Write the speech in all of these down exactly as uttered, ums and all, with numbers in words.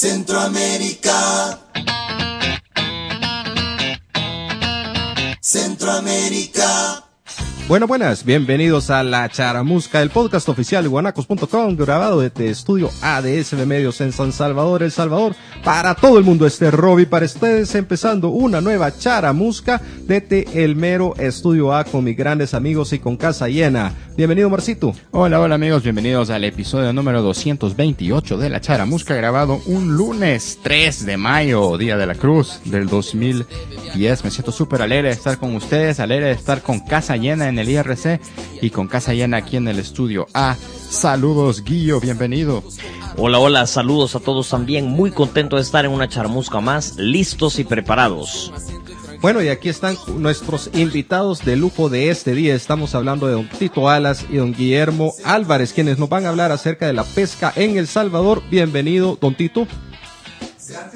Centroamérica. Centroamérica. Bueno, buenas, bienvenidos a La Charamusca, el podcast oficial de guanacos punto com, grabado desde estudio A D S B Medios en San Salvador, El Salvador. Para todo el mundo, este Robbie para ustedes, empezando una nueva Charamusca desde el mero estudio A con mis grandes amigos y con casa llena. Bienvenido, Marcito. Hola, hola amigos, bienvenidos al episodio número doscientos veintiocho de La Charamusca, grabado un lunes tres de mayo, Día de la Cruz del dos mil diez. Me siento súper alegre de estar con ustedes, alegre de estar con casa llena en el I R C y con casa llena aquí en el estudio A. Saludos, Guillo, bienvenido. Hola, hola, saludos a todos también, muy contento de estar en una Charamusca más, listos y preparados. Bueno, y aquí están nuestros invitados de lujo de este día. Estamos hablando de don Tito Alas y don Guillermo Álvarez, quienes nos van a hablar acerca de la pesca en El Salvador. Bienvenido, don Tito. Gracias,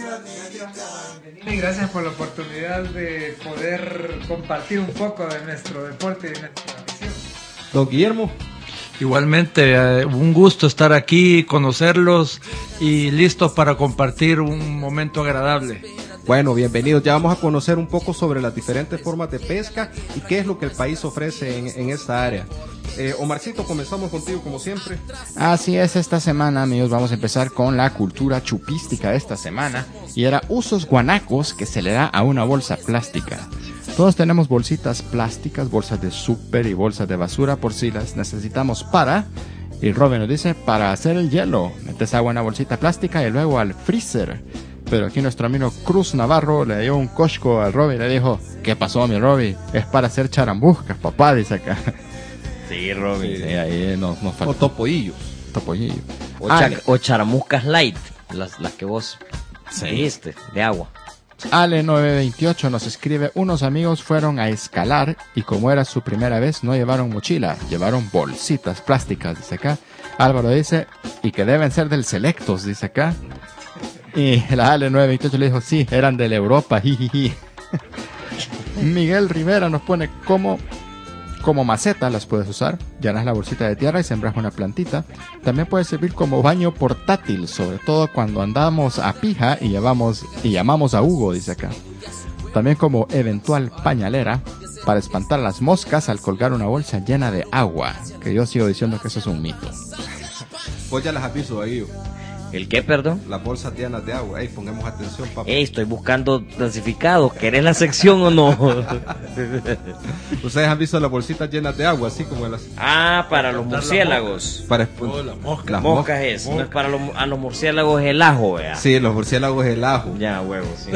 y gracias por la oportunidad de poder compartir un poco de nuestro deporte y de nuestra afición. Don Guillermo. Igualmente, eh, un gusto estar aquí, conocerlos y listos para compartir un momento agradable. Bueno, bienvenidos. Ya vamos a conocer un poco sobre las diferentes formas de pesca y qué es lo que el país ofrece en, en esta área. Eh, Omarcito, comenzamos contigo como siempre. Así es, esta semana, amigos, vamos a empezar con la cultura chupística de esta semana. Y era usos guanacos que se le da a una bolsa plástica. Todos tenemos bolsitas plásticas, bolsas de súper y bolsas de basura por si las necesitamos para... Y Robin nos dice, para hacer el hielo. Metes agua en una bolsita plástica y luego al freezer. Pero aquí nuestro amigo Cruz Navarro le dio un cosco al Robin y le dijo, ¿qué pasó, mi Robin? Es para hacer charambuscas, papá, dice acá. Sí, Robin. Sí, ahí nos, nos faltó. O topoillos. Topollillo. O, cha- o Charamuscas light, las, las que vos Sí. dijiste, de agua. Ale nueve veintiocho nos escribe, unos amigos fueron a escalar y como era su primera vez no llevaron mochila, llevaron bolsitas plásticas, dice acá. Álvaro dice, y que deben ser del Selectos, dice acá. Y la Ale nueve veintiocho le dijo, sí, eran de la Europa, jijiji. Miguel Rivera nos pone, como, como maceta las puedes usar, llenas la bolsita de tierra y sembras una plantita. También puede servir como baño portátil, sobre todo cuando andamos a pija y, llevamos, y llamamos a Hugo, dice acá. También como eventual pañalera para espantar las moscas al colgar una bolsa llena de agua, que yo sigo diciendo que eso es un mito. Vos ya las has visto ahí. ¿El qué, perdón? Las bolsas llenas de agua. Ey, pongamos atención, papá. Ey, estoy buscando clasificados, ¿querés la sección o no? Ustedes han visto las bolsitas llenas de agua, así como las... Ah, para los murciélagos. Para Oh, la mosca. las Moscas es, no es para los, a los murciélagos el ajo, vea. Sí, los murciélagos es el ajo. Ya, huevo, sí.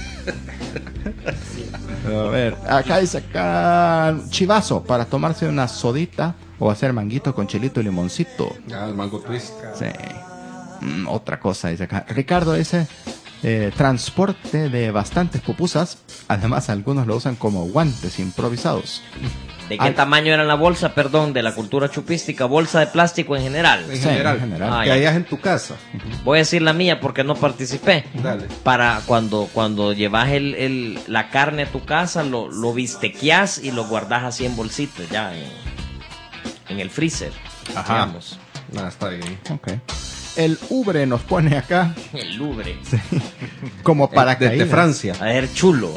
A ver, acá dice acá chivazo para tomarse una sodita o hacer manguito con chilito y limoncito. Ah, el mango twist. Sí. Mm, otra cosa dice acá. Ricardo dice eh, transporte de bastantes pupusas. Además algunos lo usan como guantes improvisados. ¿De qué Ay. tamaño era la bolsa, perdón, de la cultura chupística? Bolsa de plástico en general. En Sí, general, en general. Ah, que ya. hayas en tu casa. Voy a decir la mía porque no participé. Dale. Para cuando cuando llevas el, el, la carne a tu casa, lo, lo bistequeás y lo guardas así en bolsitas, ya en, en el freezer. Ajá. Digamos. Nada, está bien. Ok. El Ubre nos pone acá El Louvre. como paracaídas. Desde Francia. A ver, chulo.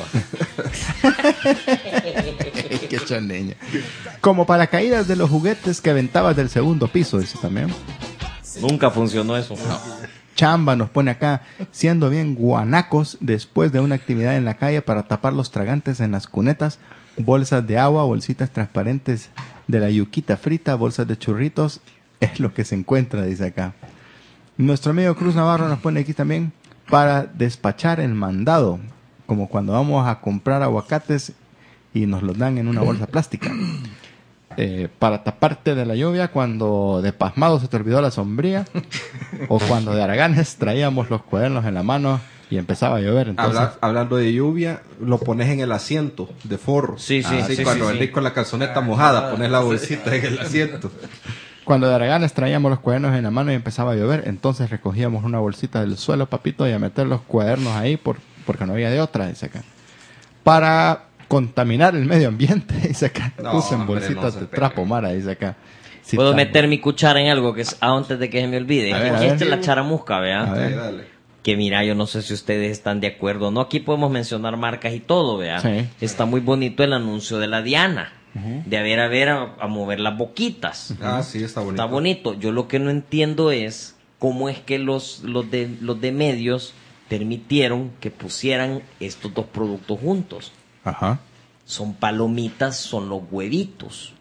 Qué chandeña. Como paracaídas de los juguetes que aventabas del segundo piso, dice también. Nunca funcionó eso. Chamba nos pone acá, siendo bien guanacos después de una actividad en la calle para tapar los tragantes en las cunetas, bolsas de agua, bolsitas transparentes de la yuquita frita, bolsas de churritos, es lo que se encuentra, dice acá. Nuestro amigo Cruz Navarro nos pone aquí también para despachar el mandado, como cuando vamos a comprar aguacates y nos los dan en una bolsa plástica. Eh, para taparte de la lluvia cuando de pasmado se te olvidó la sombría o cuando de haraganes traíamos los cuadernos en la mano y empezaba a llover. Entonces, Habla- hablando de lluvia, lo pones en el asiento de forro. Sí, sí, Así sí, cuando sí, venís sí. con la calzoneta mojada, pones la bolsita en el asiento. cuando de haraganes traíamos los cuadernos en la mano y empezaba a llover, entonces recogíamos una bolsita del suelo, papito, y a meter los cuadernos ahí por, porque no había de otra, dice acá. Para contaminar el medio ambiente, dice acá. No, Usen hombre, bolsitas no se de pegue. trapo, Mara, dice acá. Sí, Puedo está- meter mi cuchara en algo que es antes de que se me olvide. A ver, a Esta ver. es la charamusca, A vea. ver. Dale, dale. que mira, yo no sé si ustedes están de acuerdo o no, aquí podemos mencionar marcas y todo, ¿vea? Sí. Está muy bonito el anuncio de la Diana, uh-huh. de a ver, a ver, a, a mover las boquitas. Ah, sí, está bonito. Está bonito. Yo lo que no entiendo es cómo es que los, los, de, los de medios permitieron que pusieran estos dos productos juntos. Ajá. Son palomitas, son los huevitos.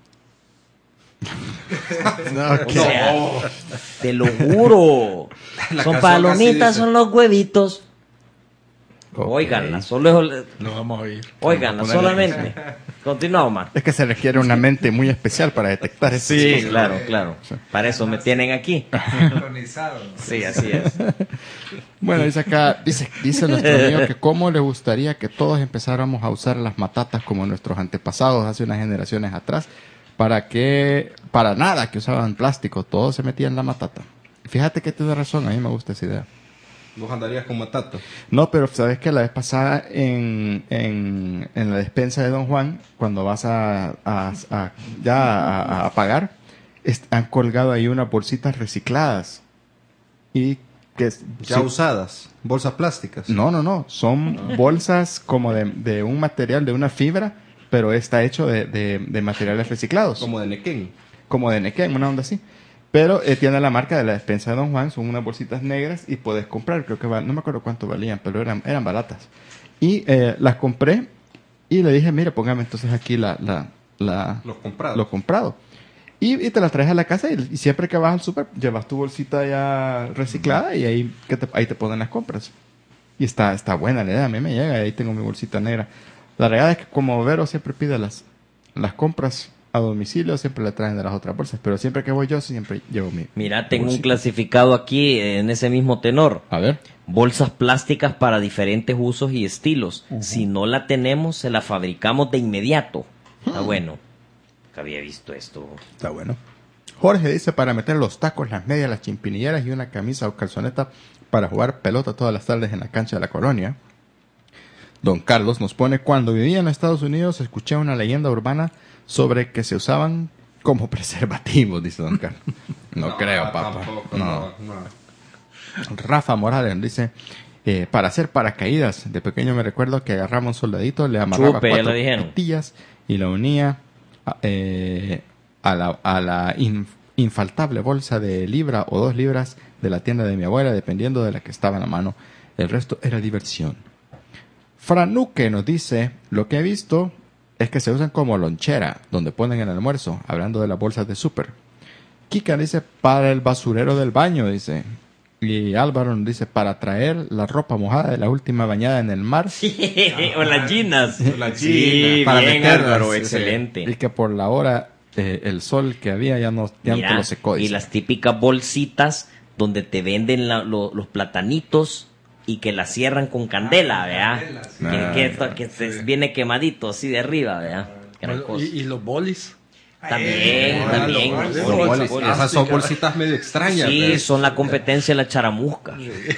No, o sea, no. Te lo juro. La son palomitas, son los huevitos. Okay. Óiganla, solo es... Lo vamos a oír. Óiganla, solamente. Continúa, Omar. Es que se requiere una mente muy especial para detectar eso. Sí, cosas. claro, claro. Sí. Para eso me tienen aquí. Sí, así es. Bueno, dice acá, dice, dice nuestro amigo que cómo le gustaría que todos empezáramos a usar las matatas como nuestros antepasados hace unas generaciones atrás. Para que, para nada que usaban plástico, todo se metía en la matata. Fíjate que tiene razón, a mí me gusta esa idea. ¿Vos andarías con matata? No, pero sabes que la vez pasada en, en, en la despensa de Don Juan, cuando vas a, a, a ya a, a pagar, est- han colgado ahí unas bolsitas recicladas. Y que ya sí, usadas, bolsas plásticas. No, no, no, son bolsas como de, de un material, de una fibra, pero está hecho de, de, de materiales reciclados. Como de nequén. Como de nequén, una onda así. Pero eh, tiene la marca de la despensa de Don Juan, son unas bolsitas negras y puedes comprar, creo que va, no me acuerdo cuánto valían, pero eran, eran baratas. Y eh, las compré y le dije, mire, póngame entonces aquí la, la, la, los comprados. Los comprados. Y, y te las traes a la casa y, y siempre que vas al súper llevas tu bolsita ya reciclada y ahí, que te, ahí te ponen las compras. Y está, está buena la idea, a mí me llega y ahí tengo mi bolsita negra. La realidad es que como Vero siempre pide las, las compras a domicilio, siempre le traen de las otras bolsas, pero siempre que voy yo siempre llevo mi Mira, tengo bolsita. un clasificado aquí en ese mismo tenor. A ver. Bolsas plásticas para diferentes usos y estilos. Uh-huh. Si no la tenemos, se la fabricamos de inmediato. Está uh-huh. bueno. Que había visto esto. Está bueno. Jorge dice para meter los tacos, las medias, las chimpinilleras y una camisa o calzoneta para jugar pelota todas las tardes en la cancha de la colonia. Don Carlos nos pone, cuando vivía en Estados Unidos escuché una leyenda urbana sobre que se usaban como preservativos, dice Don Carlos. No, no creo, papá. Tampoco, no. No, no. Rafa Morales dice, eh, para hacer paracaídas, de pequeño me recuerdo que agarraba un soldadito, le amarraba Chupe, cuatro pastillas y la unía eh, a la, a la in, infaltable bolsa de libra o dos libras de la tienda de mi abuela, dependiendo de la que estaba en la mano. El resto era diversión. Franuque nos dice, lo que he visto es que se usan como lonchera, donde ponen el almuerzo, hablando de las bolsas de súper. Kika dice, para el basurero del baño, dice. Y Álvaro nos dice, para traer la ropa mojada de la última bañada en el mar. Sí, o las ginas. O las sí, para bien, Álvaro, excelente. Y que por la hora, eh, el sol que había ya no, ya Mira, no te lo secó. Dice. Y las típicas bolsitas donde te venden la, lo, los platanitos y que la cierran con candela, ¿verdad? Candela, sí. Ah, que que, que sí. se viene quemadito así de arriba, ¿verdad? Bueno, y, y los bolis. También, eh, también. Los bolis. Los bolis. Bolis. Esas son bolsitas medio extrañas. Sí, ¿verdad? son la competencia de la charamusca.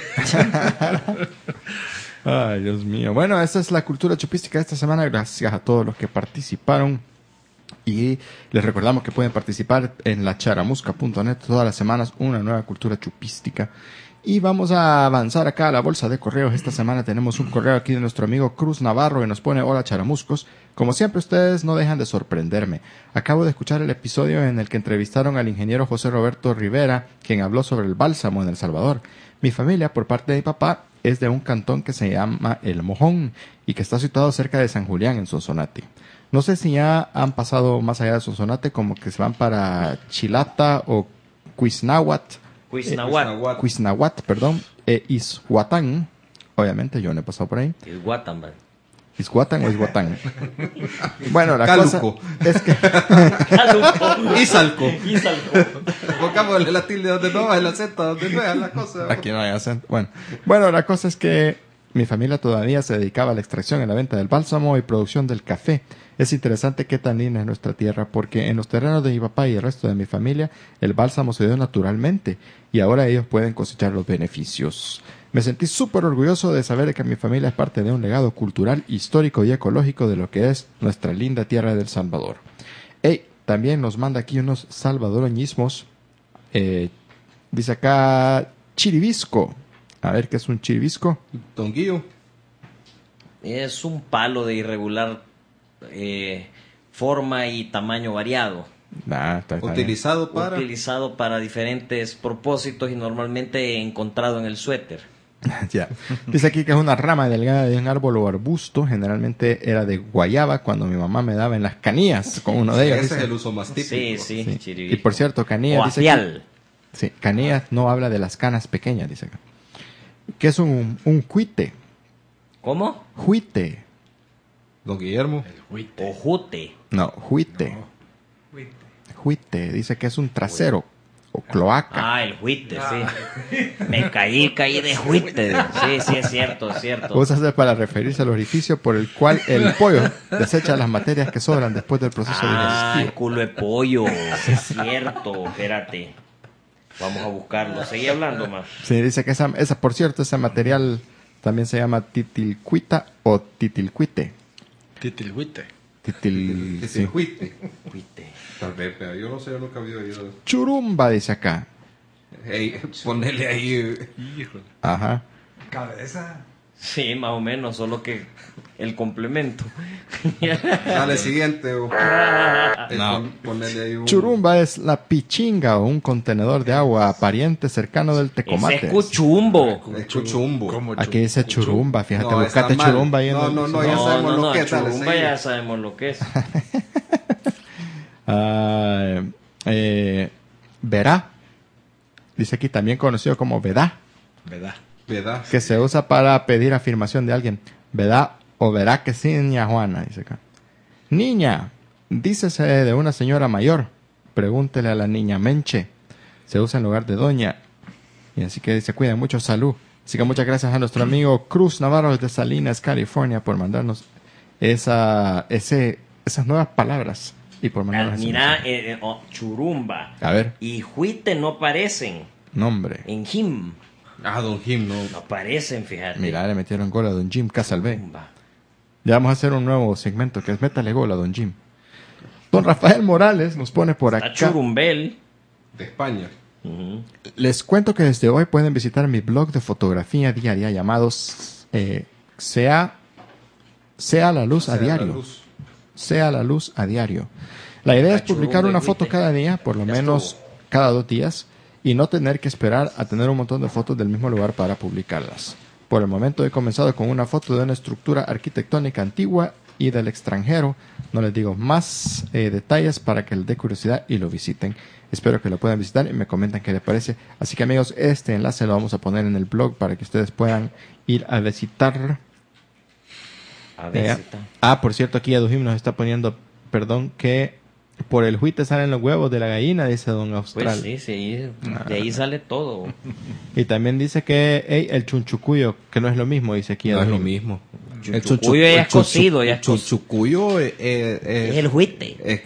Ay, Dios mío. Bueno, esa es la cultura chupística de esta semana. Gracias a todos los que participaron. Y les recordamos que pueden participar en la charamusca punto net todas las semanas, una nueva cultura chupística. Y vamos a avanzar acá a la bolsa de correos. Esta semana tenemos un correo aquí de nuestro amigo Cruz Navarro que nos pone, hola charamuscos. Como siempre ustedes no dejan de sorprenderme. Acabo de escuchar el episodio en el que entrevistaron al ingeniero José Roberto Rivera, quien habló sobre el bálsamo en El Salvador. Mi familia, por parte de mi papá, es de un cantón que se llama El Mojón y que está situado cerca de San Julián, en Sonsonate. No sé si ya han pasado más allá de Sonsonate, como que se van para Chilata o Cuisnáhuac. Cuisnáhuac. Eh, Cuisnáhuac, perdón. Eh, Izhuatán. Obviamente, yo no he pasado por ahí. Izhuatán, ¿vale? ¿Izhuatán o Izhuatán? Bueno, la Caluco. cosa es que... Caluco. Izalco. Izalco. Pongámosle la tilde donde no va, el acento donde no es la cosa. Aquí no hay acento. Bueno. bueno, la cosa es que mi familia todavía se dedicaba a la extracción y la venta del bálsamo y producción del café. Es interesante qué tan linda es nuestra tierra, porque en los terrenos de mi papá y el resto de mi familia, el bálsamo se dio naturalmente y ahora ellos pueden cosechar los beneficios. Me sentí súper orgulloso de saber que mi familia es parte de un legado cultural, histórico y ecológico de lo que es nuestra linda tierra del Salvador. Hey, también nos manda aquí unos salvadoreñismos. Eh, dice acá Chiribisco. A ver, ¿qué es un chivisco? Don Guillo. Es un palo de irregular eh, forma y tamaño variado. Nah, está, está Utilizado para... Utilizado para diferentes propósitos y normalmente encontrado en el suéter. Ya. Dice aquí que es una rama delgada de un árbol o arbusto. Generalmente era de guayaba cuando mi mamá me daba en las canillas con uno de ellos. Ese dice. es el uso más típico. Sí, sí, Sí. chiribico. Y por cierto, canillas O dice acial. que- sí, canillas no habla de las canas pequeñas, dice acá. ¿Qué es un, un juite? ¿Cómo? Juite. Don Guillermo. O jute. No, juite. Juite. Dice que es un trasero o cloaca. Ah, el juite, sí. Me caí, caí de juite. Sí, sí, es cierto, es cierto. Úsase para referirse al orificio por el cual el pollo desecha las materias que sobran después del proceso Ah, el digestivo. culo de pollo. Sí, es cierto. Espérate. Vamos a buscarlo. Seguí hablando más. Sí, dice que esa, esa, por cierto, ese material también se llama titilcuita o titilcuite. Titilhuite. Titil... Que sí. se juite. Juite. Tal vez, pero yo no sé, yo nunca había oído. Churumba, dice acá. Hey, ponele ahí. eh, Híjole. Ajá. Cabeza. Sí, más o menos, solo que el complemento. Dale, siguiente. o- eh, No. pon- Ponele ahí un... Churumba es la pichinga o un contenedor de agua pariente cercano del Ese tecomate. es cuchumbo. El chuchumbo. Como Aquí dice churumba, fíjate, No, está buscate mal. churumba ahí en No, el- no, no, ya No, sabemos no, lo no, que es. Dale, churumba seguí. ya sabemos lo que es. Ah, eh, verá. Dice aquí también conocido como vedá, ¿Verdad? ¿Verdad? que se usa para pedir afirmación de alguien. Vedá o verá que sí, niña Juana, dice acá. Niña, dícese de una señora mayor. Pregúntele a la niña Menche. Se usa en lugar de doña. Y así que se cuida mucho, salud. Así que muchas gracias a nuestro amigo Cruz Navarro de Salinas, California, por mandarnos esa, ese, esas nuevas palabras. Y por mandarnos ese Mira, mensaje. eh, eh, oh, churumba A ver, y juite no aparecen nombre. en Jim. Ah, Don Jim, no. No aparecen, fíjate. Mira, le metieron gol a Don Jim Casalvé. Churumba. Ya vamos a hacer un nuevo segmento que es Métale gol a Don Jim. Don Rafael Morales nos pone por Está acá. churumbel. De España. Ujú. Les cuento que desde hoy pueden visitar mi blog de fotografía diaria llamado eh, Sea, sea la luz a Sea la diario. luz. Sea la luz a diario. La idea es Cachurro, publicar una güey, foto güey. cada día, por lo Ya menos estuvo. cada dos días, y no tener que esperar a tener un montón de fotos del mismo lugar para publicarlas. Por el momento he comenzado con una foto de una estructura arquitectónica antigua y del extranjero. No les digo más eh, detalles para que les dé curiosidad y lo visiten. Espero que lo puedan visitar y me comentan qué les parece. Así que amigos, este enlace lo vamos a poner en el blog para que ustedes puedan ir a visitar. A ver Eh, si está. Ah, por cierto, aquí Adujim nos está poniendo, perdón, que por el juite salen los huevos de la gallina, dice Don Austral. Pues sí, sí. De ahí sale todo. Y también dice que hey, el chunchucuyo, que no es lo mismo, dice aquí No es Adujim. lo mismo. El chucuyo ya es cocido, ya es El cocido. chucuyo eh, eh, Es el juite. eh,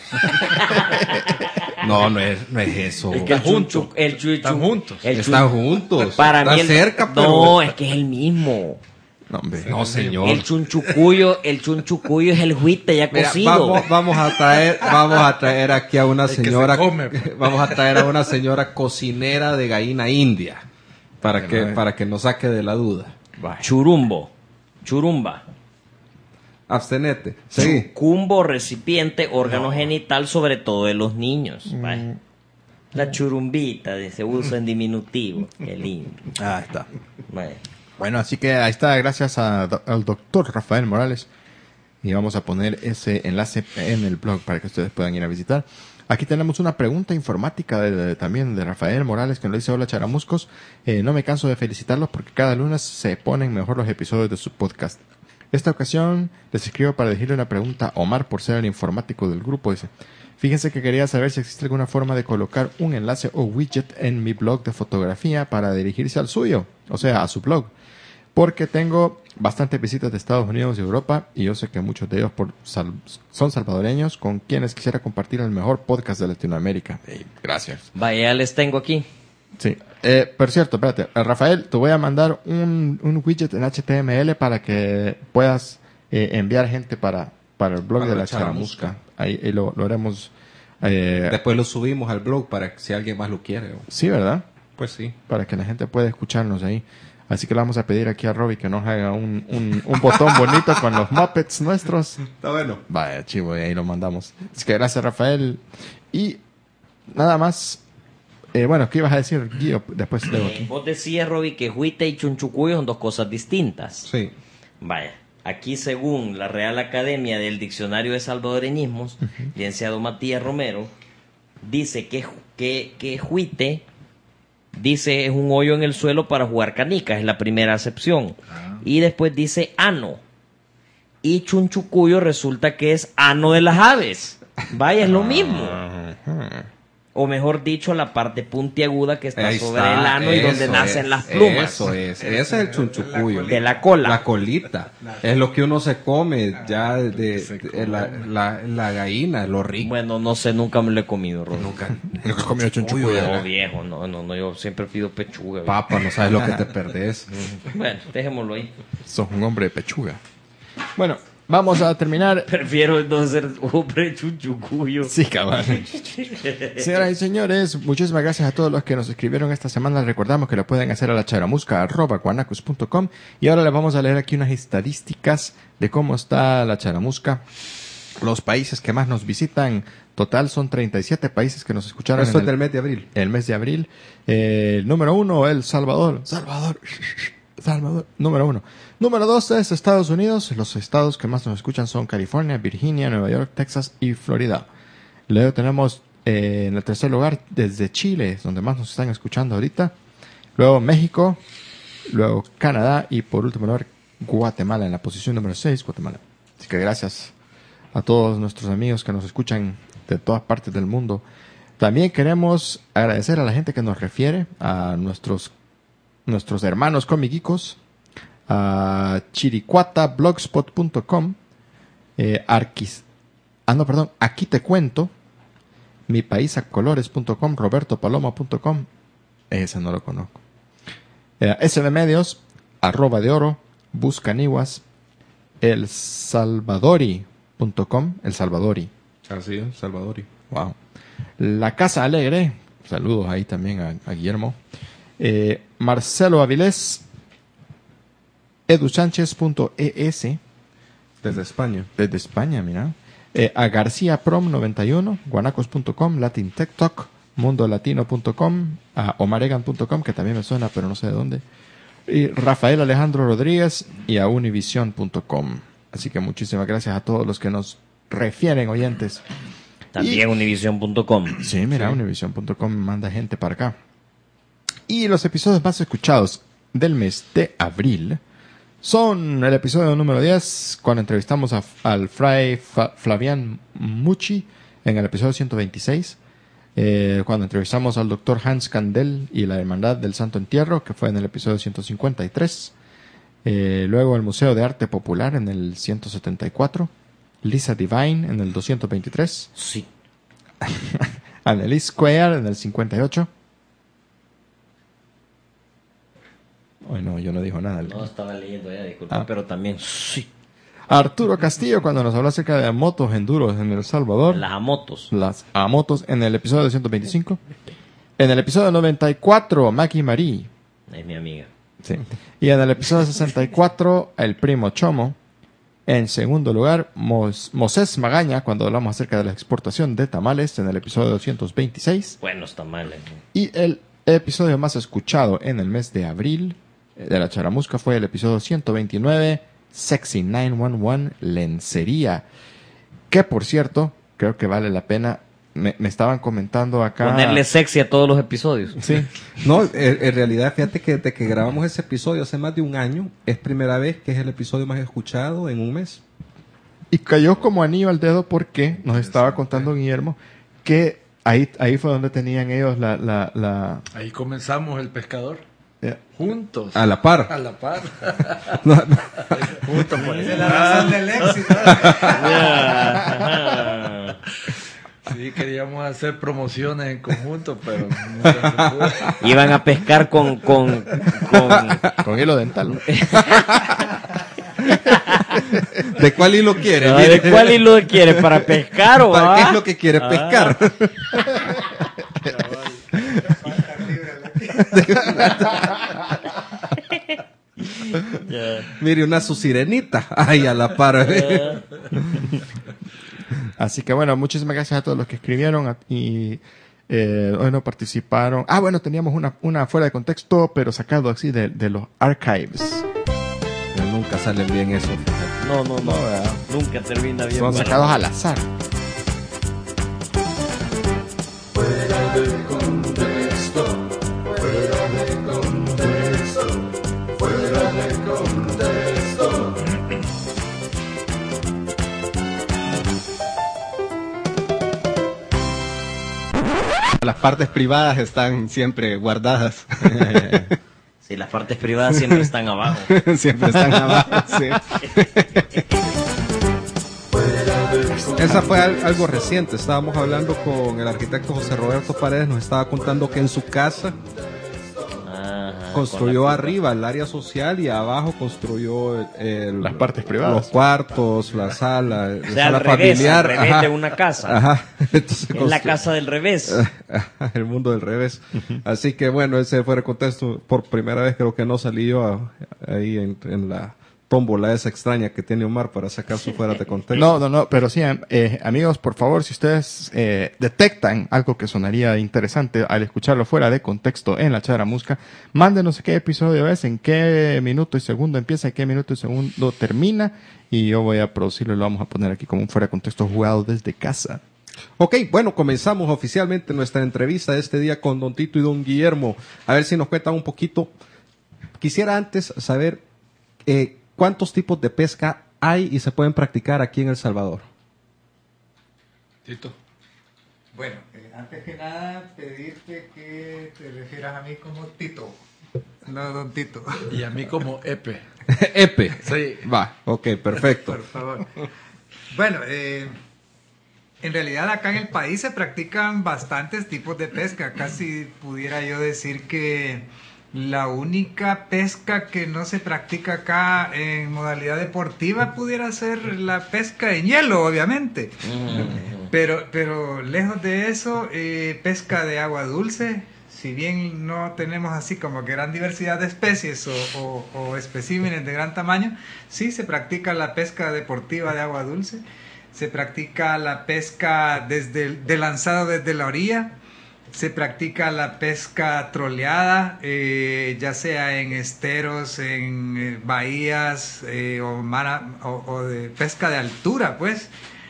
no, no es, no es eso. Es que el Están juntos. chunchu- el chuchu- Están juntos. el chun- Están juntos. Para Están mí el- cerca, pero... No, es que es el mismo. No, hombre. No, señor. El chunchucuyo, el chunchucuyo es el juite ya Mira, cocido. vamos, vamos a traer, vamos a traer aquí a una El que se señora, come. vamos a traer a una señora cocinera de gallina india para que, para que nos saque de la duda. Churumbo. Churumba. Abstenete. Sí. Chucumbo, recipiente, órgano genital, sobre todo de los niños. Mm. Vaya. La churumbita de se usa en diminutivo. Qué lindo. Ah, está. Vaya. Bueno, así que ahí está, gracias a do- al doctor Rafael Morales. Y vamos a poner ese enlace en el blog para que ustedes puedan ir a visitar. Aquí tenemos una pregunta informática de- de- también de Rafael Morales que nos dice: hola charamuscos, eh, no me canso de felicitarlos porque cada lunes se ponen mejor los episodios de su podcast. Esta ocasión les escribo para decirle una pregunta a Omar por ser el informático del grupo. Dice: fíjense que quería saber si existe alguna forma de colocar un enlace o widget en mi blog de fotografía para dirigirse al suyo, o sea, a su blog. Porque tengo bastantes visitas de Estados Unidos y Europa y yo sé que muchos de ellos por sal- son salvadoreños con quienes quisiera compartir el mejor podcast de Latinoamérica. Ey, gracias. Vaya, ya les tengo aquí. Sí. Eh, por cierto, espérate, eh, Rafael, te voy a mandar un, un widget en H T M L para que puedas eh, enviar gente para, para el blog Para de la la Charamusca. Charamusca. Ahí, ahí lo, lo haremos. eh, Después lo subimos al blog para que si alguien más lo quiere. o- sí, ¿verdad? Pues sí. Para que la gente pueda escucharnos ahí. Así que le vamos a pedir aquí a Robbie que nos haga un, un, un botón bonito con los Muppets nuestros. Está bueno. Vaya, chivo, y ahí lo mandamos. Así que gracias, Rafael. Y nada más. Eh, bueno, ¿qué ibas a decir, Guido? Después luego Eh, aquí. vos decías, Robbie, que Huite y Chunchucuyo son dos cosas distintas. Sí. Vaya, aquí según la Real Academia del Diccionario de Salvadoreñismos, uh-huh. licenciado Matías Romero, dice que, que, que Huite, dice, es un hoyo en el suelo para jugar canicas, es la primera acepción. Ah. Y después dice ano. Y Chunchucuyo resulta que es ano de las aves. Vaya, es lo mismo. Uh-huh. O mejor dicho, la parte puntiaguda que está Ahí sobre está, el ano y donde eso nacen es, las plumas. Eso es, ese es el chunchucuyo. De la cola. La colita. Es lo que uno se come ya de, de, de la, la, la gallina, lo rico. Bueno, no sé, nunca me lo he comido, Ron. Nunca. Nunca he comido chunchucuyo. No, viejo, no, no, no, yo siempre pido pechuga. Papa, no sabes lo que te perdés. Bueno, dejémoslo ahí. Sos un hombre de pechuga. Bueno, vamos a terminar. Prefiero no ser hombre chunchucuyo. Sí, cabal. Señoras y señores, muchísimas gracias a todos los que nos escribieron esta semana. Recordamos que lo pueden hacer a la charamusca arroba guanacos punto com. Y ahora les vamos a leer aquí unas estadísticas de cómo está la charamusca. Los países que más nos visitan. Total son treinta y siete países que nos escucharon. Esto en es del mes de abril. El mes de abril. Eh, número uno, El Salvador. Salvador. Salvador. Número uno. Número dos es Estados Unidos. Los estados que más nos escuchan son California, Virginia, Nueva York, Texas y Florida. Luego tenemos eh, en el tercer lugar desde Chile, donde más nos están escuchando ahorita. Luego México. Luego Canadá. Y por último lugar Guatemala en la posición número seis. Guatemala. Así que gracias a todos nuestros amigos que nos escuchan de todas partes del mundo. También queremos agradecer a la gente que nos refiere, a nuestros nuestros hermanos comiquicos, a chiricuata blogspot punto com, eh, Arquis, ah no, perdón, Aquí Te Cuento, mi país a colores punto com, roberto paloma punto com, ese no lo conozco, eh, S B Medios, arroba de oro, Buscaniguas, el salvadori punto com, el Salvadori. Así es, Salvadori. Wow. La Casa Alegre, saludos ahí también a, a Guillermo. Eh, Marcelo Avilés, edusánchez punto e s, desde España. Desde España, mira. Eh, a García Prom noventa y uno, guanacos punto com, Latin Tech Talk, mundo latino punto com, a omaregan punto com, que también me suena, pero no sé de dónde. Y Rafael Alejandro Rodríguez y a univision punto com. Así que muchísimas gracias a todos los que nos refieren, oyentes. También y, univision punto com. Sí, mira, sí. univision punto com manda gente para acá. Y los episodios más escuchados del mes de abril son el episodio número diez, cuando entrevistamos a, al Fray Fa, Flavián Mucci, en el episodio ciento veintiséis. Eh, cuando entrevistamos al doctor Hans Candel y la Hermandad del Santo Entierro, que fue en el episodio ciento cincuenta y tres. Eh, luego el Museo de Arte Popular en el ciento setenta y cuatro. Lisa Divine en el doscientos veintitrés. Sí. Annalise Square en el cincuenta y ocho. Ay, no, yo no dijo nada. No, estaba leyendo ya, disculpa, ah. pero también sí. Arturo Castillo, cuando nos habló acerca de motos enduros en El Salvador. Las amotos. Las amotos en el episodio ciento veinticinco. En el episodio noventa y cuatro, Maki Marí. Es mi amiga. Sí. Y en el episodio sesenta y cuatro, el primo Chomo. En segundo lugar, Mos- Mosés Magaña, cuando hablamos acerca de la exportación de tamales, en el episodio doscientos veintiséis. Buenos tamales. Y el episodio más escuchado en el mes de abril de la Charamusca fue el episodio ciento veintinueve, Sexy nueve uno uno, Lencería. Que, por cierto, creo que vale la pena. Me, me estaban comentando acá. Ponerle sexy a todos los episodios. Sí. No, en, en realidad, fíjate que desde que grabamos ese episodio hace más de un año, es primera vez que es el episodio más escuchado en un mes. Y cayó como anillo al dedo porque nos estaba contando Guillermo que ahí, ahí fue donde tenían ellos la... la, la... Ahí comenzamos el pescador. Yeah. Juntos. A la par. A la par. No, no. Juntos, pues. Esa es la razón del éxito. Sí, queríamos hacer promociones en conjunto, pero nunca se pudo. Iban a pescar con... con, con... con hilo dental. ¿De cuál hilo quiere? Ah, ¿de cuál hilo quiere? ¿Para pescar o ¿Para ah? qué es lo que quiere Ah. pescar? Mire, una su sirenita. Ay, a la par. Eh, Así que bueno, muchísimas gracias a todos los que escribieron y eh, hoy no participaron. Ah, bueno, teníamos una, una fuera de contexto, pero sacado así de, de los archives. Pero nunca salen bien eso. no, no, no. ¿verdad? Nunca termina bien. Son para sacados mí. al azar. Las partes privadas están siempre guardadas. Sí, las partes privadas siempre están abajo. Siempre están abajo, sí. Esa fue al- algo reciente. Estábamos hablando con el arquitecto José Roberto Paredes. Nos estaba contando que en su casa Ajá, construyó con la- arriba el área social y abajo construyó el- el- Las partes privadas. los cuartos, la sala, la O sea, sala al revés, familiar. al revés Ajá. de una casa. Ajá. Entonces Es la constru- casa del revés. Ajá, el mundo del revés. Así que bueno, ese fue el contexto. Por primera vez creo que no salió a- ahí en, en la tómbola esa extraña que tiene Omar para sacar su fuera de contexto. No, no, no, pero sí, eh, amigos, por favor, si ustedes eh, detectan algo que sonaría interesante al escucharlo fuera de contexto en la Chara Musca, mándenos qué episodio es, en qué minuto y segundo empieza, en qué minuto y segundo termina, y yo voy a producirlo y lo vamos a poner aquí como un fuera de contexto jugado desde casa. Ok, bueno, comenzamos oficialmente nuestra entrevista de este día con Don Tito y Don Guillermo. A ver si nos cuentan un poquito. Quisiera antes saber eh, cuántos tipos de pesca hay y se pueden practicar aquí en El Salvador. Tito. Bueno, eh, antes que nada, pedirte que te refieras a mí como Tito, no Don Tito, Y a mí como Epe. Epe. Sí. Va, ok, perfecto. por favor. Bueno, eh, en realidad acá en el país se practican bastantes tipos de pesca. Casi pudiera yo decir que la única pesca que no se practica acá en modalidad deportiva pudiera ser la pesca en hielo, obviamente. Pero, pero lejos de eso, eh, pesca de agua dulce, si bien no tenemos así como que gran diversidad de especies o, o- o especímenes de gran tamaño, sí se practica la pesca deportiva de agua dulce, se practica la pesca desde el- de lanzado desde la orilla, se practica la pesca troleada, eh, ya sea en esteros, en eh, bahías eh, o, mar- o- o de pesca de altura, pues.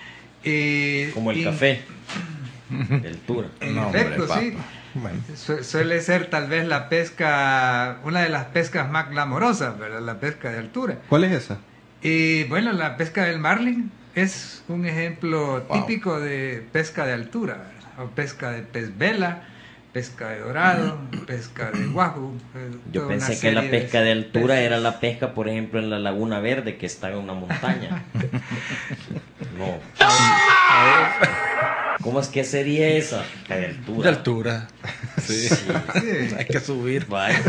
Eh, Como el y- café. De altura. En No, hombre, efecto, sí. Bueno. Su- suele ser tal vez la pesca, una de las pescas más glamorosas, ¿verdad? La pesca de altura. ¿Cuál es esa? Y bueno, la pesca del marlin es un ejemplo Wow. típico de pesca de altura, ¿verdad? O pesca de pez vela, pesca de dorado, pesca de guaju. eh, Yo toda una pensé que la serie de pesca de altura peces. era la pesca, por ejemplo, en la Laguna Verde, que está en una montaña. No. ¿Cómo es que sería esa? Pesca de De altura. altura. Sí. Sí. Hay que subir. Vaya.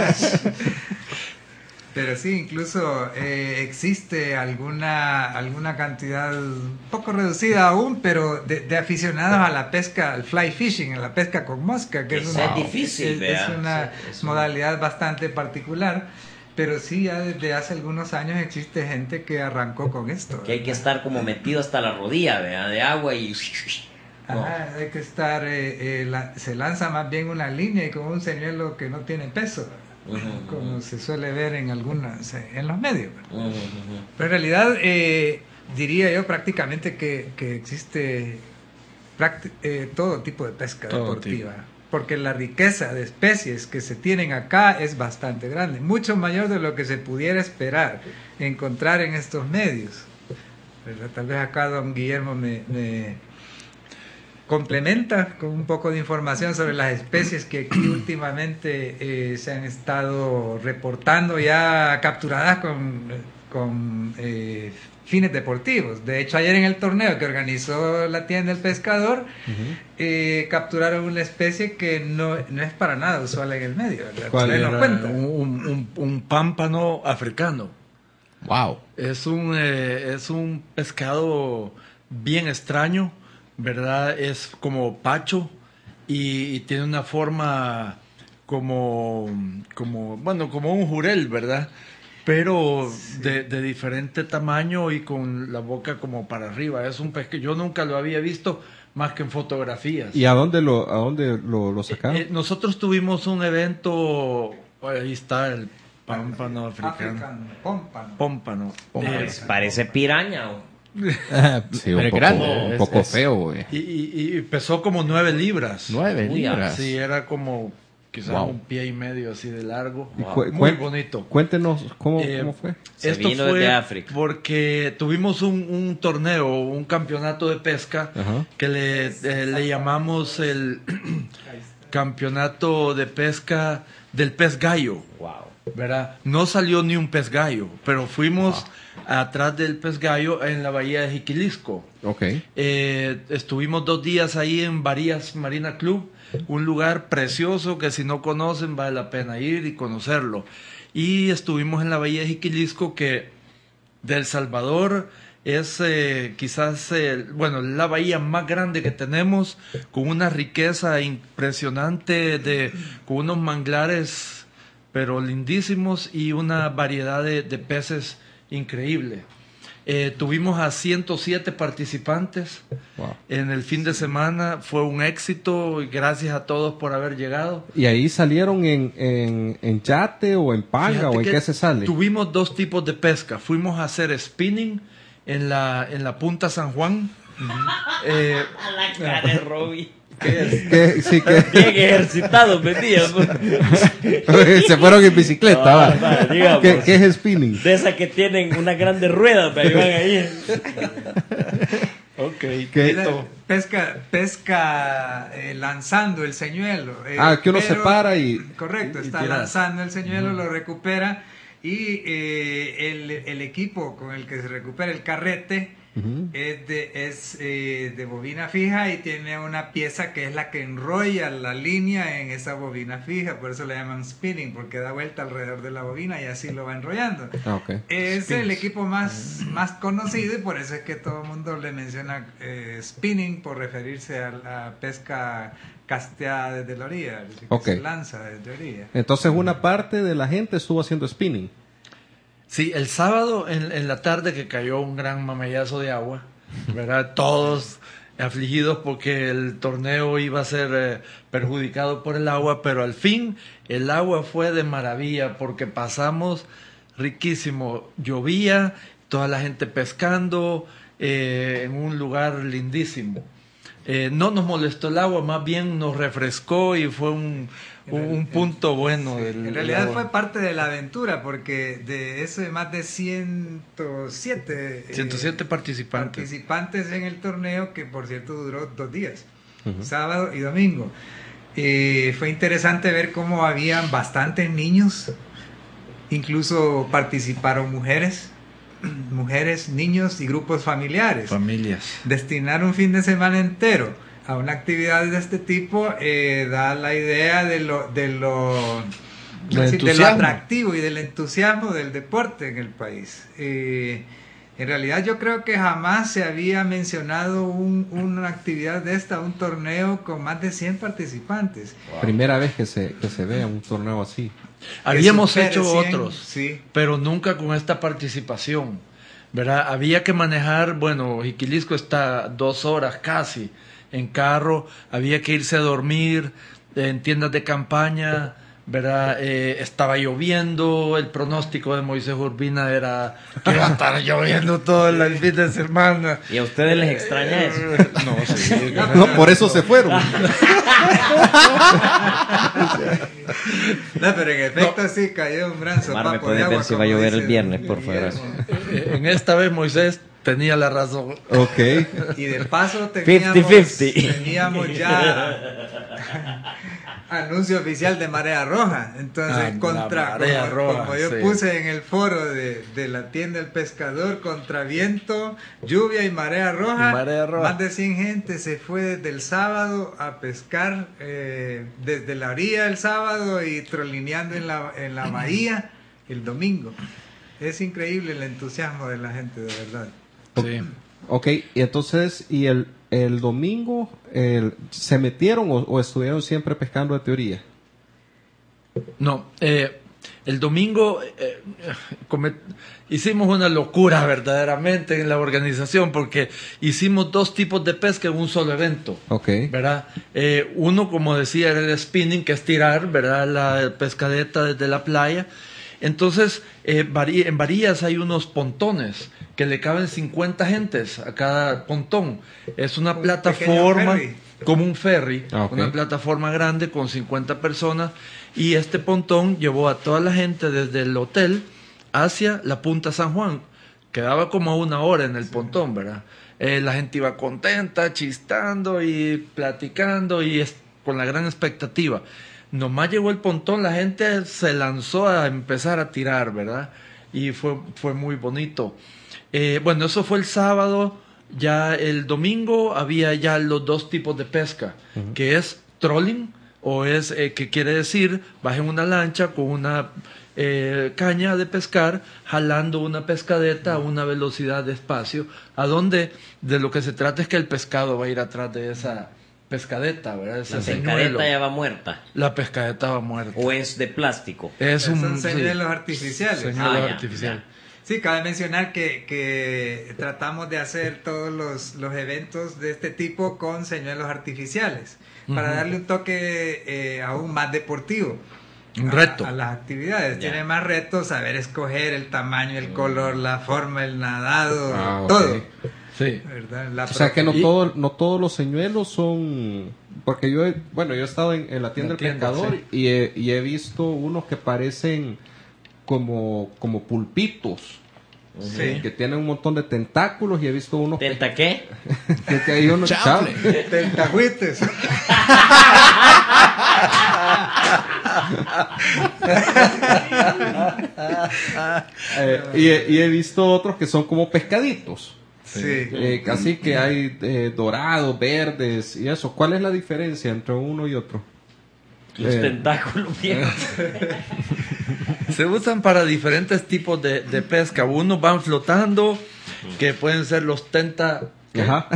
Pero sí, incluso eh, existe alguna, alguna cantidad un poco reducida aún, pero de, de aficionados a la pesca, al fly fishing, a la pesca con mosca, que es, Esa una, es difícil, es- vea. es una Esa- es una- modalidad bastante particular, pero sí, ya desde hace algunos años existe gente que arrancó con esto. Que hay que estar como metido hasta la rodilla, ¿vea? De agua y... No. Ajá, hay que estar, eh, eh, la- se lanza más bien una línea y con un señuelo que no tiene peso, Ujú, ujú. como se suele ver en algunas, eh, en los medios. Ujú, ujú. Pero en realidad eh, diría yo prácticamente que, que existe prácti- eh, todo tipo de pesca Todo deportiva. Porque la riqueza de especies que se tienen acá es bastante grande, mucho mayor de lo que se pudiera esperar encontrar en estos medios. ¿Verdad? Tal vez acá don Guillermo me, me complementa con un poco de información sobre las especies que aquí últimamente eh, se han estado reportando ya capturadas con, con eh, fines deportivos. De hecho, ayer en el torneo que organizó la tienda del pescador, eh, capturaron una especie que no, no es para nada usual en el medio. ¿Verdad? ¿Cuál Tal vez Era nos cuenta. un, un- un pámpano africano. Wow. Es un, eh, es un pescado bien extraño, ¿verdad? Es como pacho y, y tiene una forma como, como, bueno, como un jurel, ¿verdad? pero de, de diferente tamaño y con la boca como para arriba. Es un pez que yo nunca lo había visto más que en fotografías. ¿Y a dónde lo, a dónde lo, lo sacaron? Eh, eh, nosotros tuvimos un evento, ahí está el pámpano africano. African pómpano. Pómpano. Parece, parece piraña. ¿O? Sí, un Pero poco, grande, un es- poco es- feo, güey. Y, y- y pesó como nueve libras. Nueve Uy, libras. Sí, era como quizás Wow. un pie y medio así de largo. Y cu- Muy cuen- bonito. Cuéntenos cómo, Eh, cómo fue. Se Esto vino fue desde África. porque tuvimos un, un torneo, un campeonato de pesca Ajá. que le, eh, le llamamos el campeonato de pesca del pez gallo. Wow. ¿Verdad? No salió ni un pez gallo, pero fuimos atrás del pez gallo en la bahía de Jiquilisco. Ok. Eh, estuvimos dos días ahí en Varías Marina Club, un lugar precioso que si no conocen vale la pena ir y conocerlo. Y estuvimos en la bahía de Jiquilisco, que de El Salvador es eh, quizás, eh, bueno, la bahía más grande que tenemos, con una riqueza impresionante, de, con unos manglares pero lindísimos y una variedad de, de peces increíble. Eh, tuvimos a ciento siete participantes Wow. en el fin de semana, fue un éxito y gracias a todos por haber llegado. ¿Y ahí salieron en, en, en yate o en panga Fíjate o en que qué se sale? Tuvimos dos tipos de pesca. Fuimos a hacer spinning en la, en la Punta San Juan. Eh, A la cara de Robbie. ¿Qué? Sí, que Bien ejercitado, vendía. se fueron en bicicleta. No, va. va, digamos. ¿Qué, qué es spinning? De esas que tienen unas grandes ruedas, pero ahí van ahí. ok. ¿Qué? Era pesca, pesca eh, lanzando el señuelo. eh, Ah, que uno se para y- Correcto, y está tira. lanzando el señuelo, lo recupera y eh, el, el equipo con el que se recupera el carrete Ujú. es, de, es eh, de bobina fija y tiene una pieza que es la que enrolla la línea en esa bobina fija, por eso le llaman spinning, porque da vuelta alrededor de la bobina y así lo va enrollando. Ah, ok. Es el equipo más, más conocido y por eso es que todo el mundo le menciona eh, spinning por referirse a la pesca casteada desde la orilla, es decir, que Ok. se lanza desde orilla. Entonces una parte de la gente estuvo haciendo spinning. Sí, el sábado en, en la tarde que cayó un gran mamallazo de agua, ¿verdad? Todos afligidos porque el torneo iba a ser eh, perjudicado por el agua, pero al fin el agua fue de maravilla porque pasamos riquísimo. Llovía, toda la gente pescando eh, en un lugar lindísimo. Eh, no nos molestó el agua, más bien nos refrescó y fue un, un, un punto bueno. Sí, del, en realidad del agua. fue parte de la aventura porque de ese más de ciento siete, eh, ciento siete participantes. participantes en el torneo, que por cierto duró dos días, sábado y domingo. Eh, fue interesante ver cómo habían bastantes niños, incluso participaron mujeres, mujeres, niños y grupos familiares. Familias. Destinar un fin de semana entero a una actividad de este tipo eh, da la idea de lo, de lo, Del así, de lo entusiasmo. atractivo y del entusiasmo del deporte en el país. Eh, en realidad yo creo que jamás se había mencionado un- una actividad de esta, un torneo con más de cien participantes. Primera vez que se, que se vea un torneo así. Habíamos supere hecho cien, otros, sí. pero nunca con esta participación, ¿verdad? Había que manejar, bueno, Jiquilisco está dos horas casi en carro, había que irse a dormir en tiendas de campaña, ¿verdad? Eh, estaba lloviendo, el pronóstico de Moisés Urbina era que iba a estar lloviendo todo el fin de semana. ¿Y a ustedes les extraña eso? No, sí. No, por eso se fueron. No, pero en efecto sí cayó un gran Mar, sopapo ¿me de puedes agua, ver si va a como llover el dice viernes, don por favor? Guillermo. Eh, En esta vez Moisés tenía la razón. Ok. Y de paso teníamos, cincuenta cincuenta. teníamos ya anuncio oficial de marea roja. Entonces, Ah, la contra, marea como, roja, como yo sí. puse en el foro de, de la tienda El Pescador, contra viento, lluvia y marea roja, Y marea roja. más de cien gente se fue desde el sábado a pescar eh, desde la orilla el sábado y trolineando en la, en la bahía el domingo. Es increíble el entusiasmo de la gente, de verdad. Sí. Ok, y entonces, ¿y el, el domingo el- se metieron o, o estuvieron siempre pescando de teoría? No, eh, El domingo eh, comet- hicimos una locura verdaderamente en la organización porque hicimos dos tipos de pesca en un solo evento. Ok. ¿Verdad? Eh, uno, como decía, era el spinning, que es tirar, ¿verdad? La pescadeta desde la playa. Entonces, eh, vari- en Varillas hay unos pontones que le caben cincuenta gentes a cada pontón. Es una Un plataforma, pequeño ferry. como un ferry, Ah, ok. una plataforma grande con cincuenta personas. Y este pontón llevó a toda la gente desde el hotel hacia la Punta San Juan. Quedaba como una hora en el pontón, ¿verdad? Eh, la gente iba contenta, chistando y platicando y es- con la gran expectativa. Nomás llegó el pontón, la gente se lanzó a empezar a tirar, ¿verdad? Y fue, fue muy bonito. Eh, bueno, eso fue el sábado. Ya el domingo había ya los dos tipos de pesca, que es trolling, o es, eh, que quiere decir, vas en una lancha con una eh, caña de pescar, jalando una pescadeta a una velocidad de espacio, a donde de lo que se trata es que el pescado va a ir atrás de esa pescadeta, ¿verdad? Ese La señuelo. pescadeta ya va muerta. La pescadeta va muerta. ¿O es de plástico? Es un Son sí, señuelos artificiales. señuelo Ah, ya, artificial. Sí, cabe mencionar que, que tratamos de hacer todos los, los eventos de este tipo con señuelos artificiales, para Ujú. darle un toque eh, aún más deportivo. Un a- reto. A, las actividades. Ya. Tiene más retos, saber escoger el tamaño, el color, la forma, el nadado, Ah, ok. todo. Sí. ¿Verdad? La O sea que no, Y- todo, no todos los señuelos son... Porque yo he, bueno, yo he estado en, en la tienda La del tienda, pescador sí. y, he, y he visto unos que parecen como, como pulpitos. Sí. Que tienen un montón de tentáculos y he visto unos que, ¿Tenta qué? que, que hay unos Chable. Tentajuites. eh, y, he, y he visto otros que son como pescaditos. Sí. Eh, así que hay eh, dorados, verdes y eso. ¿Cuál es la diferencia entre uno y otro? Los Eh, tentáculos viejos. Se usan para diferentes tipos de, de pesca. Unos van flotando, que pueden ser los tenta... ¿qué? Ajá.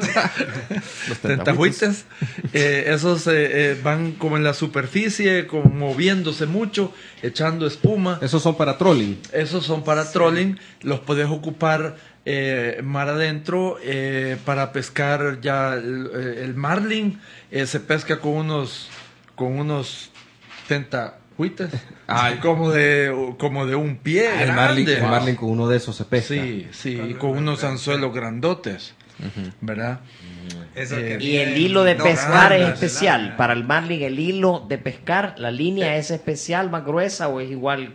Los Tentajuites. Eh, esos eh, eh, van como en la superficie, como moviéndose mucho, echando espuma. Esos son para trolling. Esos son para trolling. Los puedes ocupar eh, mar adentro eh, para pescar ya el, el marlin. Eh, se pesca con unos con unos tentajuites. Ay. como de como de un pie. Ah, el marlin, grande. el marlin con uno de esos se pesca. Sí, sí, y con unos anzuelos grandotes, ¿verdad? Eso Eh, que Y el tienen hilo de dos pescar es bandas de especial. lana. Para el marlin, el hilo de pescar, la línea es especial, más gruesa o es igual.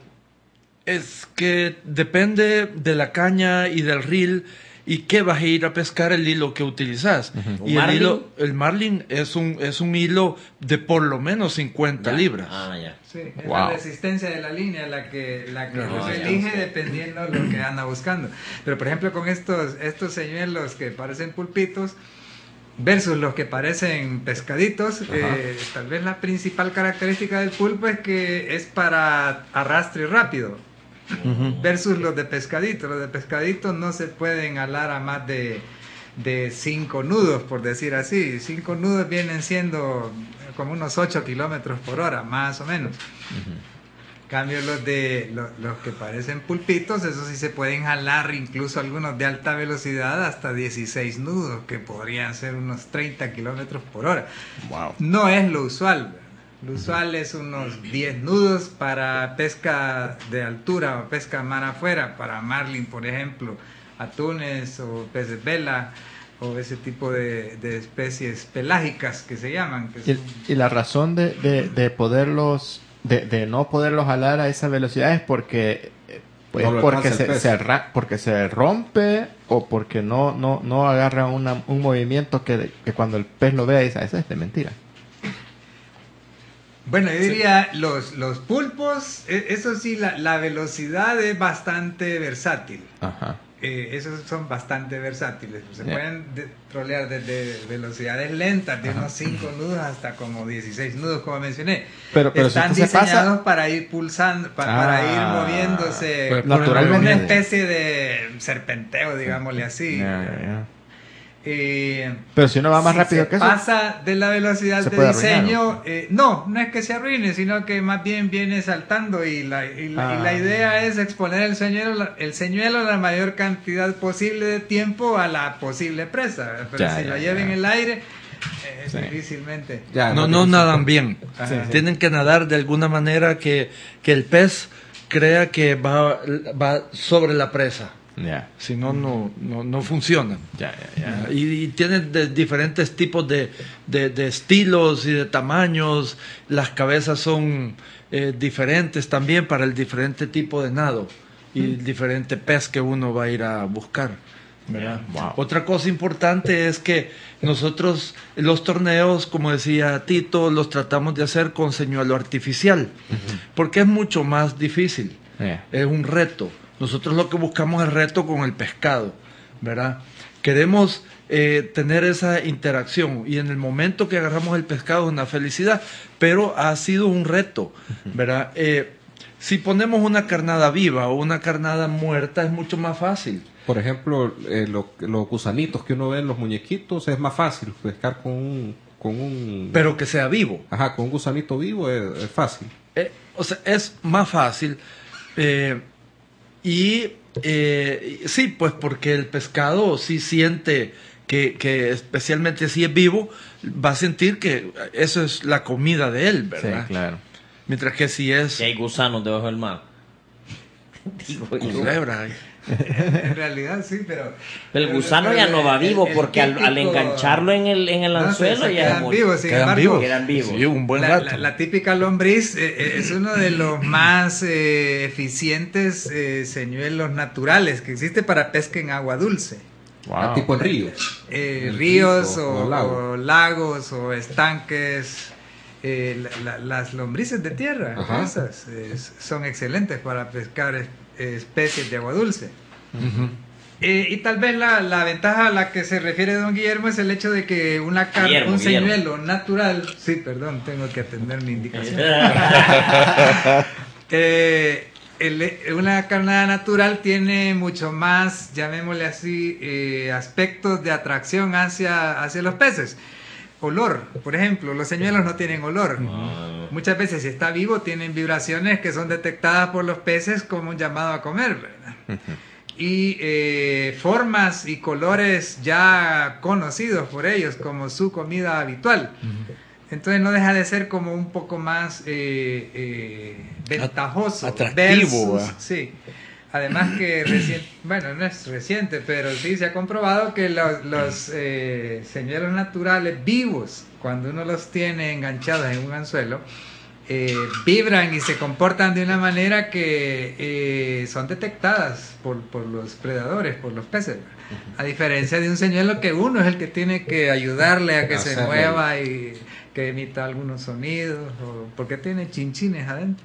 Es que depende de la caña y del reel y qué vas a ir a pescar, el hilo que utilizas. ¿Un Y el marlin? hilo, el marlin es un es un hilo de por lo menos cincuenta Ya. libras. Ah, ya. Sí, es Wow. la resistencia de la línea la que, la que No, se ya, elige ok. dependiendo de lo que anda buscando. Pero por ejemplo con estos, estos señuelos que parecen pulpitos versus los que parecen pescaditos, eh, tal vez la principal característica del pulpo es que es para arrastre rápido. Versus los de pescadito. Los de pescadito no se pueden alar a más de, de cinco nudos, por decir así. Cinco nudos vienen siendo como unos ocho kilómetros por hora, más o menos. Cambio los de los, los que parecen pulpitos, esos sí se pueden jalar, incluso algunos de alta velocidad, hasta dieciséis nudos, que podrían ser unos treinta kilómetros por hora. Wow. No es lo usual. ¿verdad? Lo usual es unos diez nudos para pesca de altura o pesca mar afuera, para marlin, por ejemplo, atunes o peces vela o ese tipo de, de especies pelágicas que se llaman. Que Y, son- y la razón de, de, de poderlos, de, de no poderlos jalar a esa velocidad es porque, eh, pues, No lo porque, alcanza el se, pez. se ra- porque se rompe o porque no, no, no agarra una, un movimiento que, que cuando el pez lo vea dice, "Ah, esa es de mentira". Bueno, yo diría los, los pulpos, e- eso sí, la, la velocidad es bastante versátil. Ajá. Eh, esos son bastante versátiles. Se Yeah. pueden de- trolear desde velocidades lentas, de unos cinco nudos hasta como dieciséis nudos, como mencioné. Pero- pero si Están esto se diseñados pasa- para ir pulsando, pa- Ah, para ir moviéndose. pues, por naturalmente. Una especie de serpenteo, digámosle así. Ya, ya, ya. Eh, Pero si uno va más si rápido se que eso, pasa de la velocidad se de puede arruinar, diseño, eh, no, no es que se arruine, sino que más bien viene saltando y la, y la, Ah. y la idea es exponer el señuelo, el señuelo la mayor cantidad posible de tiempo a la posible presa. Pero Ya, si ya, lo lleva ya. en el aire, eh, Sí. difícilmente. Ya, No, más no difícil. nadan bien. Ajá. Tienen que nadar de alguna manera que, que el pez crea que va, va sobre la presa. ya, Si no, no, no, no funciona. ya, ya, ya. Y, y tienen de diferentes tipos de, de, de estilos y de tamaños. Las cabezas son eh, diferentes también para el diferente tipo de nado y el diferente pez que uno va a ir a buscar, ¿verdad? Wow. Otra cosa importante es que nosotros los torneos, como decía Tito, los tratamos de hacer con señuelo artificial, porque es mucho más difícil. Yeah. Es un reto. Nosotros lo que buscamos es reto con el pescado, ¿verdad? Queremos eh, tener esa interacción y en el momento que agarramos el pescado es una felicidad, pero ha sido un reto, ¿verdad? Eh, si ponemos una carnada viva o una carnada muerta es mucho más fácil. Por ejemplo, eh, lo- los gusanitos que uno ve en los muñequitos es más fácil pescar con un, con un, Pero que sea vivo. ajá, con un gusanito vivo es, es fácil. Eh, o sea, es más fácil. eh, y eh, sí, pues porque el pescado sí siente que, que especialmente si es vivo, va a sentir que eso es la comida de él, Sí, ¿verdad? claro. Mientras que si es Que hay gusanos debajo del mar. Digo yo. culebra, ay. En realidad sí, pero... El pero- gusano pero ya no va el- vivo el porque al, al típico- engancharlo en el, en el No, se- anzuelo se ya quedan murió. vivos, sin Quedan embargo, vivos. Quedan vivos. Sí, un buen la, rato. la- la típica lombriz eh, eh, es uno de los más eh, eficientes eh, señuelos naturales que existe para pesca en agua dulce. Wow. Tipo en río. Eh, En ríos río o, o lago. o lagos o estanques. eh, la- la- las lombrices de tierra, Ajá. esas eh, son excelentes para pescar es- especies de agua dulce. Eh, y tal vez la, la ventaja a la que se refiere don Guillermo es el hecho de que una car- Guillermo, un Guillermo. señuelo natural, sí, perdón, tengo que atender mi indicación. Eh, el- una carnada natural tiene mucho más, llamémosle así, eh, aspectos de atracción hacia, hacia los peces. Olor, por ejemplo, los señuelos no tienen olor. Muchas veces si está vivo tienen vibraciones que son detectadas por los peces como un llamado a comer, ¿verdad? Y eh, formas y colores ya conocidos por ellos como su comida habitual. Entonces no deja de ser como un poco más eh, eh, ventajoso. Atractivo, versus- ¿verdad? sí. Además que recién, bueno, no es reciente, pero sí se ha comprobado que los, los eh, señuelos naturales vivos, cuando uno los tiene enganchados en un anzuelo, eh, vibran y se comportan de una manera que eh, son detectadas por, por los predadores, por los peces. A diferencia de un señuelo que uno es el que tiene que ayudarle a que se Hacerle. mueva y que emita algunos sonidos, o porque tiene chinchines adentro.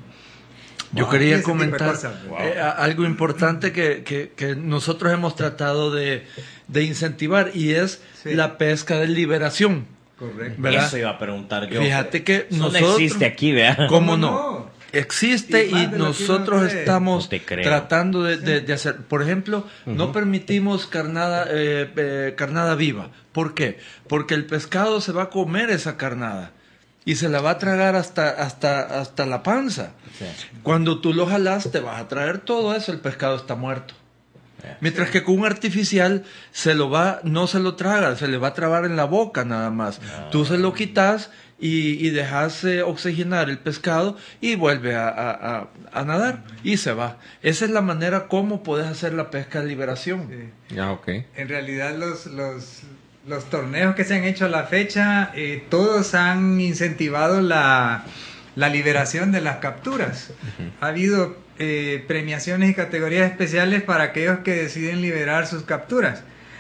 Yo Wow. quería Ese tipo de comentar cosas. eh, a- algo importante que, que- que nosotros hemos tratado de, de incentivar y es Sí. la pesca de liberación. Correcto. ¿Verdad? Eso iba a preguntar yo. Fíjate que Eso nosotros... no existe aquí, ¿verdad? ¿Cómo ¿Cómo no? no? Existe Y más y de lo que nosotros uno cree. estamos No te creo. tratando de, de- de hacer. Por ejemplo, no permitimos carnada, eh, eh, carnada viva. ¿Por qué? Porque el pescado se va a comer esa carnada y se la va a tragar hasta, hasta, hasta la panza. Cuando tú lo jalas, te vas a traer todo eso, el pescado está muerto. Mientras que con un artificial se lo va, no se lo traga, se le va a trabar en la boca nada más. Tú se lo quitas y, y dejas eh, oxigenar el pescado y vuelve a, a- a- a nadar y se va. Esa es la manera como puedes hacer la pesca de liberación. Sí. Ya, ok. En realidad los, los, los torneos que se han hecho a la fecha, eh, todos han incentivado la, la liberación de las capturas. Ha habido eh, premiaciones y categorías especiales para aquellos que deciden liberar sus capturas.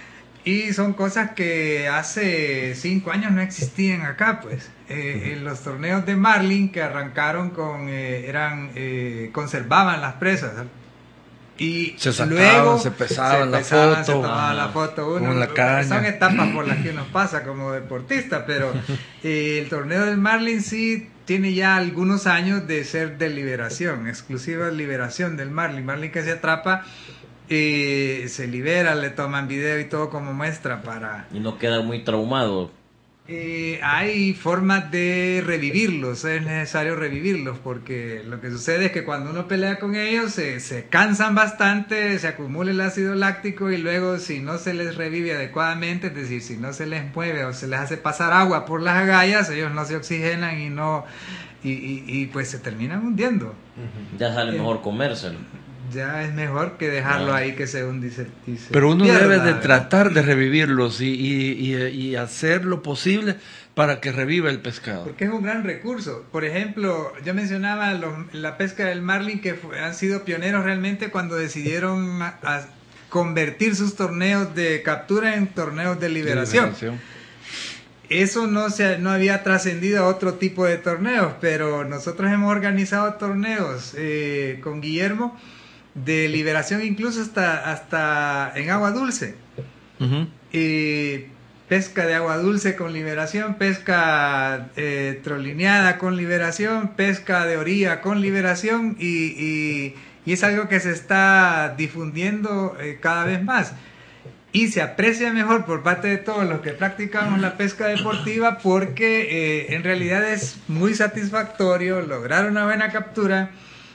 Y son cosas que hace cinco años no existían acá, pues. Eh, en los torneos de marlin que arrancaron con, eh, eran, eh, conservaban las presas. Y Se sacaban, luego se pesaban la pesaban, foto. se tomaba la foto uno. Con la caña. Son etapas por las que uno pasa como deportista, pero eh, el torneo del marlin sí tiene ya algunos años de ser de liberación, exclusiva liberación del marlin. Marlin que se atrapa y se libera, le toman video y todo como muestra para... Y no queda muy traumado. Eh, hay formas de revivirlos, es necesario revivirlos, porque lo que sucede es que cuando uno pelea con ellos se, se cansan bastante, se acumula el ácido láctico y luego si no se les revive adecuadamente, es decir, si no se les mueve o se les hace pasar agua por las agallas, ellos no se oxigenan y no y, y, y pues se terminan hundiendo. Ya sale Eh, mejor comérselo. Ya es mejor que dejarlo Ah. ahí que se hunde y se, y se Pero uno pierda, debe de ¿verdad? tratar de revivirlos y, y, y, y hacer lo posible para que reviva el pescado. Porque es un gran recurso. Por ejemplo, yo mencionaba los- la pesca del marlin, que fue- han sido pioneros realmente cuando decidieron a- a convertir sus torneos de captura en torneos de liberación. Liberación. Eso no se no había trascendido a otro tipo de torneos, pero nosotros hemos organizado torneos eh, con Guillermo de liberación, incluso hasta, hasta en agua dulce. Ujú. Y pesca de agua dulce con liberación, pesca eh, trolineada con liberación, pesca de orilla con liberación, y, y- y es algo que se está difundiendo eh, cada vez más. Y se aprecia mejor por parte de todos los que practicamos la pesca deportiva, porque eh, en realidad es muy satisfactorio lograr una buena captura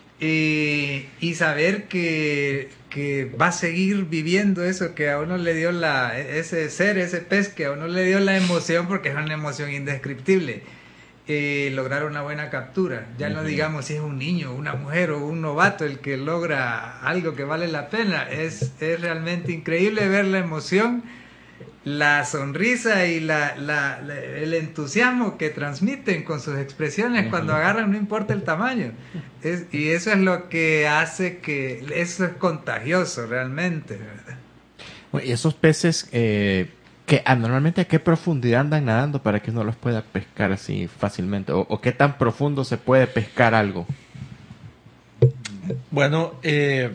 y, y saber que, que va a seguir viviendo eso que a uno le dio la, ese ser, ese pez que a uno le dio la emoción, porque es una emoción indescriptible. Eh, lograr una buena captura, ya no digamos si es un niño, una mujer o un novato el que logra algo que vale la pena. Es, es realmente increíble ver la emoción, la sonrisa y la, la- la- el entusiasmo que transmiten con sus expresiones cuando agarran, no importa el tamaño. Es- y eso es lo que hace que eso es contagioso realmente, ¿verdad? Bueno, y esos peces, eh, que ah, normalmente a qué profundidad andan nadando para que uno los pueda pescar así fácilmente, o, o qué tan profundo se puede pescar algo. Bueno, eh,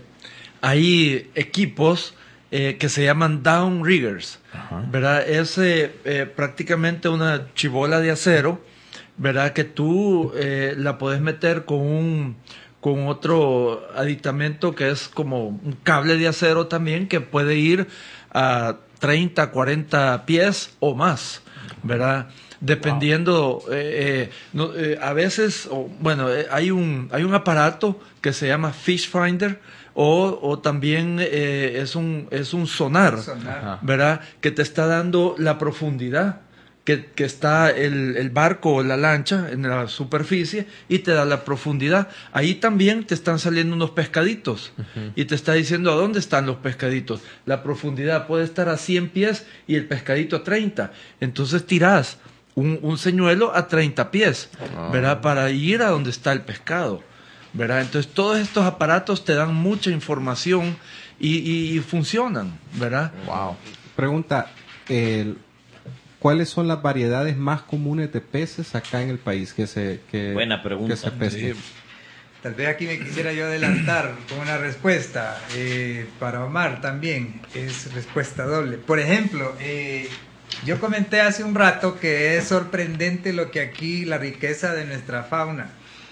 hay equipos eh, que se llaman downriggers, Ajá. ¿verdad? Es eh, eh, prácticamente una chibola de acero, ¿verdad? Que tú eh, la puedes meter con un con otro aditamento que es como un cable de acero también, que puede ir a treinta, cuarenta pies o más, ¿verdad? Dependiendo, eh, eh, no, eh, a veces, o, bueno, eh, hay un hay un aparato que se llama Fish Finder, o, o también eh, es un es un sonar, Sonar. Ajá. ¿verdad? Que te está dando la profundidad que, que está el, el barco o la lancha en la superficie, y te da la profundidad. Ahí también te están saliendo unos pescaditos, Ujú. y te está diciendo a dónde están los pescaditos. La profundidad puede estar a cien pies y el pescadito a treinta. Entonces tirás un, un señuelo a treinta pies, Ah. ¿verdad? Para ir a donde está el pescado, ¿verdad? Entonces todos estos aparatos te dan mucha información y, y- y funcionan, ¿verdad? Wow. Pregunta, el- ¿cuáles son las variedades más comunes de peces acá en el país que se, que, Buena pregunta. que se pesquen? Sí. Tal vez aquí me quisiera yo adelantar con una respuesta eh, para Omar también. Es respuesta doble. Por ejemplo, eh, yo comenté hace un rato que es sorprendente lo que aquí, la riqueza de nuestra fauna,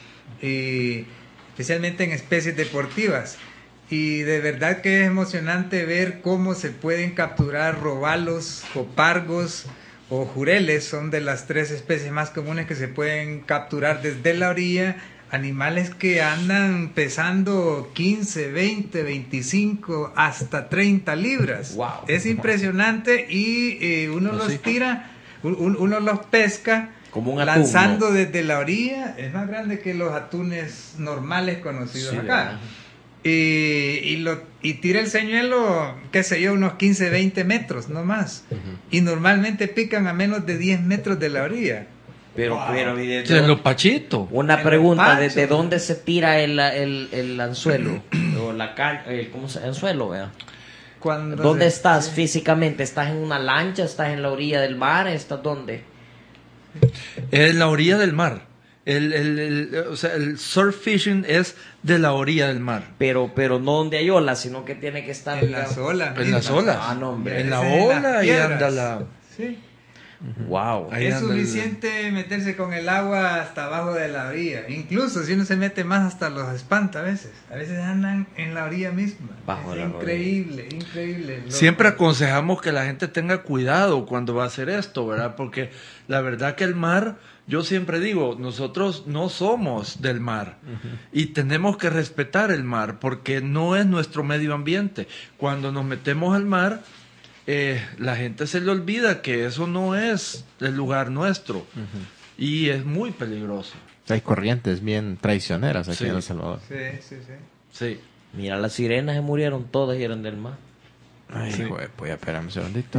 eh, especialmente en especies deportivas. Y de verdad que es emocionante ver cómo se pueden capturar robalos o pargos o jureles, son de las tres especies más comunes que se pueden capturar desde la orilla, animales que andan pesando quince, veinte, veinticinco, hasta treinta libras. Wow. Es impresionante, y eh, uno Pues los sí. tira, un- un- uno los pesca Como un atún, lanzando ¿no? desde la orilla. Es más grande que los atunes normales conocidos Sí, acá. ¿verdad? Y, y, lo, y tira el señuelo, qué sé yo, unos quince, veinte metros, no más. Y normalmente pican a menos de diez metros de la orilla. Pero, pero, ¿y de De dónde- los pachitos. Una En pregunta, los ¿desde panchos. dónde se tira el, el, el anzuelo? O la car el, ¿cómo se anzuelo, vea? Cuando ¿Dónde se- estás sí. físicamente? ¿Estás en una lancha? ¿Estás en la orilla del mar? ¿Estás dónde? En la orilla del mar. El, el, el- o sea, el surf fishing es de la orilla del mar. Pero, pero no donde hay olas, sino que tiene que estar En las digamos, olas. En las olas. Ah, no, hombre. En la Es en las ola y piedras. anda la... Sí. Wow. Ahí Es anda el- suficiente meterse con el agua hasta abajo de la orilla. Incluso si uno se mete más, hasta los espanta a veces. A veces andan en la orilla misma. Bajo es la increíble, increíble. Lo- Siempre aconsejamos que la gente tenga cuidado cuando va a hacer esto, ¿verdad? Porque la verdad que el mar, yo siempre digo, nosotros no somos del mar y tenemos que respetar el mar porque no es nuestro medio ambiente. Cuando nos metemos al mar, eh, la gente se le olvida que eso no es el lugar nuestro y es muy peligroso. Hay corrientes bien traicioneras aquí Sí. en El Salvador. Sí, sí, sí. Sí. Mira, las sirenas se murieron todas y eran del mar. Ay, Sí. güey, pues espérame un segundito.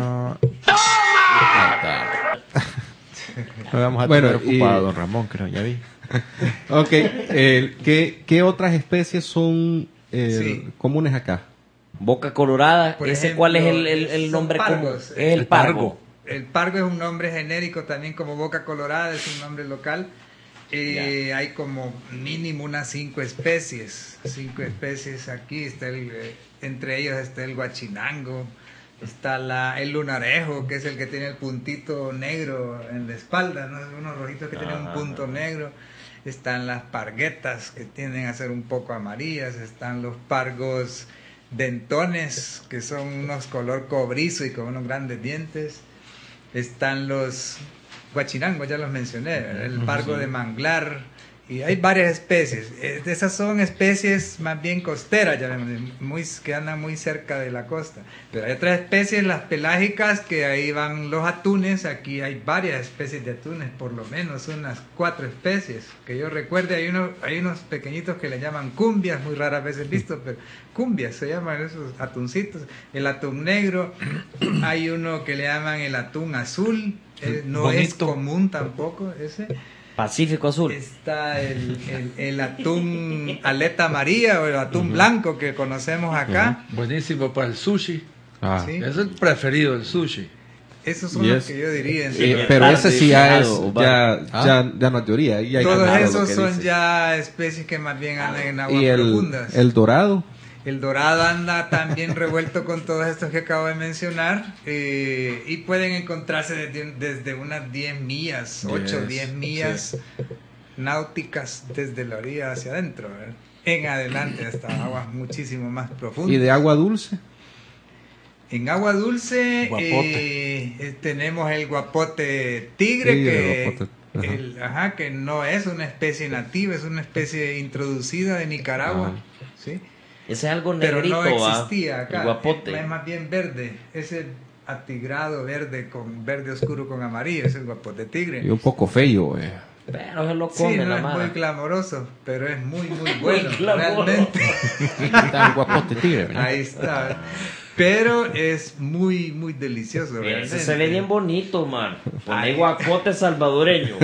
Ahí está. Lo vamos a Bueno, tener ocupado, y- don Ramón, creo, ya vi. Ok, eh, ¿qué, ¿qué otras especies son eh, Sí. comunes acá? Boca colorada, Por ¿ese ejemplo, cuál es el, el, el son nombre común? pargos. Es el El pargo. pargo. El pargo es un nombre genérico también, como boca colorada, es un nombre local. Eh, hay como mínimo unas cinco especies, cinco especies aquí. Está el, eh, entre ellos está el guachinango, está la, el lunarejo, que es el que tiene el puntito negro en la espalda, ¿no? Unos rojitos que tienen un Ajá. punto negro. Están las parguetas, que tienden a ser un poco amarillas. Están los pargos dentones, que son unos color cobrizo y con unos grandes dientes. Están los guachinangos, ya los mencioné, el pargo de manglar, y hay varias especies. Eh, Esas son especies más bien costeras, ya vemos, muy, que andan muy cerca de la costa. Pero hay otras especies, las pelágicas, que ahí van los atunes. Aquí hay varias especies de atunes, por lo menos unas cuatro especies. Que yo recuerde, hay, uno, hay unos pequeñitos que le llaman cumbias, muy raras veces visto, pero cumbias se llaman esos atuncitos. El atún negro, hay uno que le llaman el atún azul, eh, no es Bonito. común tampoco ese. Pacífico Azul. Está el, el, el atún aleta amarilla o el atún blanco que conocemos acá. Buenísimo para el sushi. Ah, Sí. Es el preferido, el sushi. Esos son Y los es- que yo diría. en Eh, serio. pero ese sí ya es, Claro, ya, ¿Ah? ya, ya no es teoría. ahí ya hay Todos claro lo esos que son dice. ya especies que más bien andan en aguas Y el, profundas. el dorado. El dorado anda también revuelto con todos estos que acabo de mencionar, eh, y pueden encontrarse desde, desde unas diez millas, ocho o Yes, diez millas náuticas desde la orilla hacia adentro, ¿verdad? En adelante hasta aguas muchísimo más profundas. ¿Y de agua dulce? En agua dulce Guapote. eh, eh, tenemos el guapote tigre, Tigre, que, guapote, ajá. el- ajá, que no es una especie nativa, es una especie introducida de Nicaragua. Ajá. ¿sí? Ese es algo Pero negrito, no ¿va? existía acá. El guapote. Es más bien verde. Es el atigrado verde con verde oscuro con amarillo. Es el guapote tigre. Y un poco feo, eh. Pero se lo Sí, come no la es mara. muy clamoroso, pero es muy, muy bueno. clamoroso. Realmente. está el guapote tigre, ¿verdad? Ahí está. Pero es muy, muy delicioso. Ese realmente. se ve bien bonito, man. Poné Ay. guapote salvadoreño.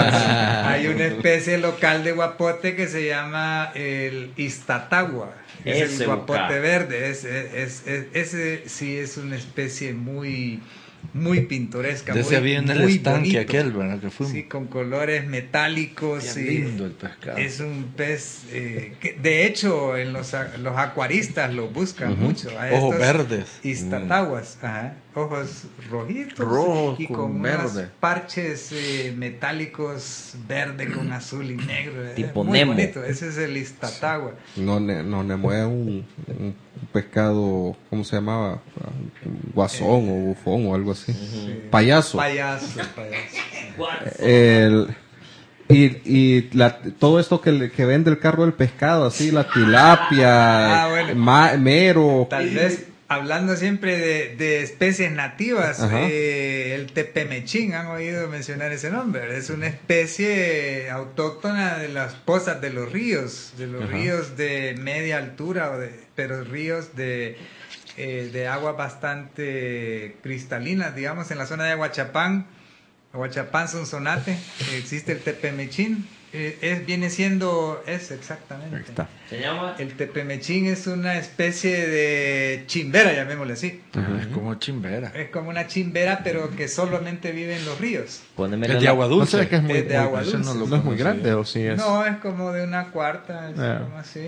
Hay una especie local de guapote que se llama el istatagua. Es Ese el guapote boca. verde. Es, es- es- ese sí es una especie muy, muy pintoresca. De muy, ese había en el muy estanque bonito. aquel, ¿verdad? Que fuimos. Sí, con colores metálicos. Bien y lindo el pescado. Es un pez eh, que, de hecho, en los, a- los acuaristas lo buscan mucho. a Ojos estos verdes. Istataguas, ajá, ojos rojitos Rojos y con con, unos verde. parches eh, metálicos verde con azul y negro. Es Tipo muy Nemo. bonito. Ese es el Istatagua. No, ne- no Nemo es un, un pescado, ¿cómo se llamaba? Guasón o bufón o algo así. Payaso. Payaso, payaso. El, y y la, todo esto que, le- que vende el carro del pescado, así, la tilapia, Ah, bueno. ma- mero. Tal vez, hablando siempre de, de especies nativas, Ajá. eh, el tepemechín, han oído mencionar ese nombre. Es una especie autóctona de las pozas de los ríos, de los Ajá. ríos de media altura, o de, pero ríos de, eh, de agua bastante cristalinas, digamos, en la zona de Aguachapán, Aguachapán, Sonsonate, eh, existe el tepemechín. Eh, es, viene siendo, es exactamente. Ahí está. Se llama El tepemechín es una especie de chimbera, llamémosle así. Es como chimbera. Es como una chimbera, pero que solamente vive en los ríos. Poneme Es de agua No dulce. sé que es muy, Es de muy- agua ese dulce. lo no es muy conocía. grande o sí es. No, es como de una cuarta, es Ah. como así.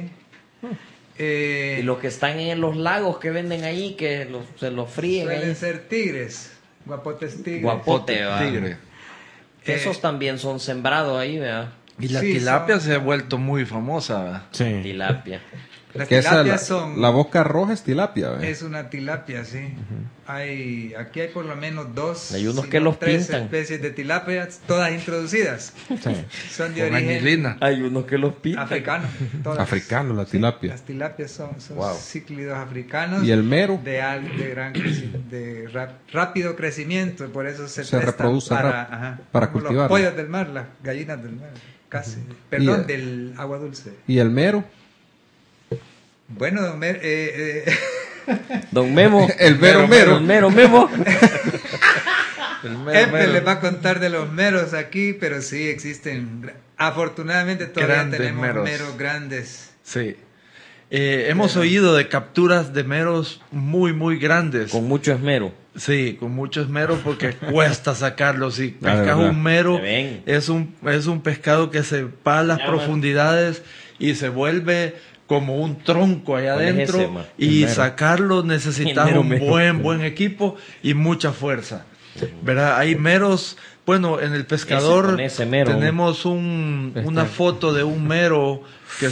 Eh, Y los que están en los lagos que venden ahí, que los, se los fríen suelen ahí. ser tigres. Guapotes tigre. Guapote, va. tigre. Esos también son sembrados ahí, ¿verdad? Y la Sí, tilapia son- se ha vuelto muy famosa. ¿verdad? Sí. Tilapia. Las Que esa, la, tilapias son... la boca roja es tilapia, ¿ve? Es una tilapia, sí. Hay, aquí hay por lo menos dos, Hay unos si que no los tres pintan. especies de tilapias, todas introducidas. Sí. Son de Con origen anilina. Hay unos que los pintan. africano. todas. Africano, la tilapia. Las tilapias son, son Wow. cíclidos africanos. Y el mero de, al- de gran creci- de rap- rápido crecimiento, por eso se, Se presta reproduce para, rap- ajá, para como cultivarlo. los pollos del mar, las gallinas del mar, casi. Perdón, Y, eh, del agua dulce. y el mero. Bueno, don Mer- eh, eh, Don Memo. El mero mero. Don Mero Memo. El mero, Este mero. les va a contar de los meros aquí, pero sí existen. gra- Afortunadamente todavía Grandes tenemos meros. meros. grandes. Sí. Eh, hemos oído de capturas de meros muy, muy grandes. Con mucho esmero. Sí, con mucho esmero porque cuesta sacarlos. Si La pescas verdad. un mero, Se ven. es un, es un pescado que se va a las Ya, profundidades y se vuelve como un tronco allá ¿Cuál es adentro. ese, man? Y El mero. sacarlo necesitas El mero, un mero. buen, buen equipo y mucha fuerza. ¿Verdad? Hay meros, bueno, en el pescador Ese con ese mero. tenemos un, Este. una foto de un mero que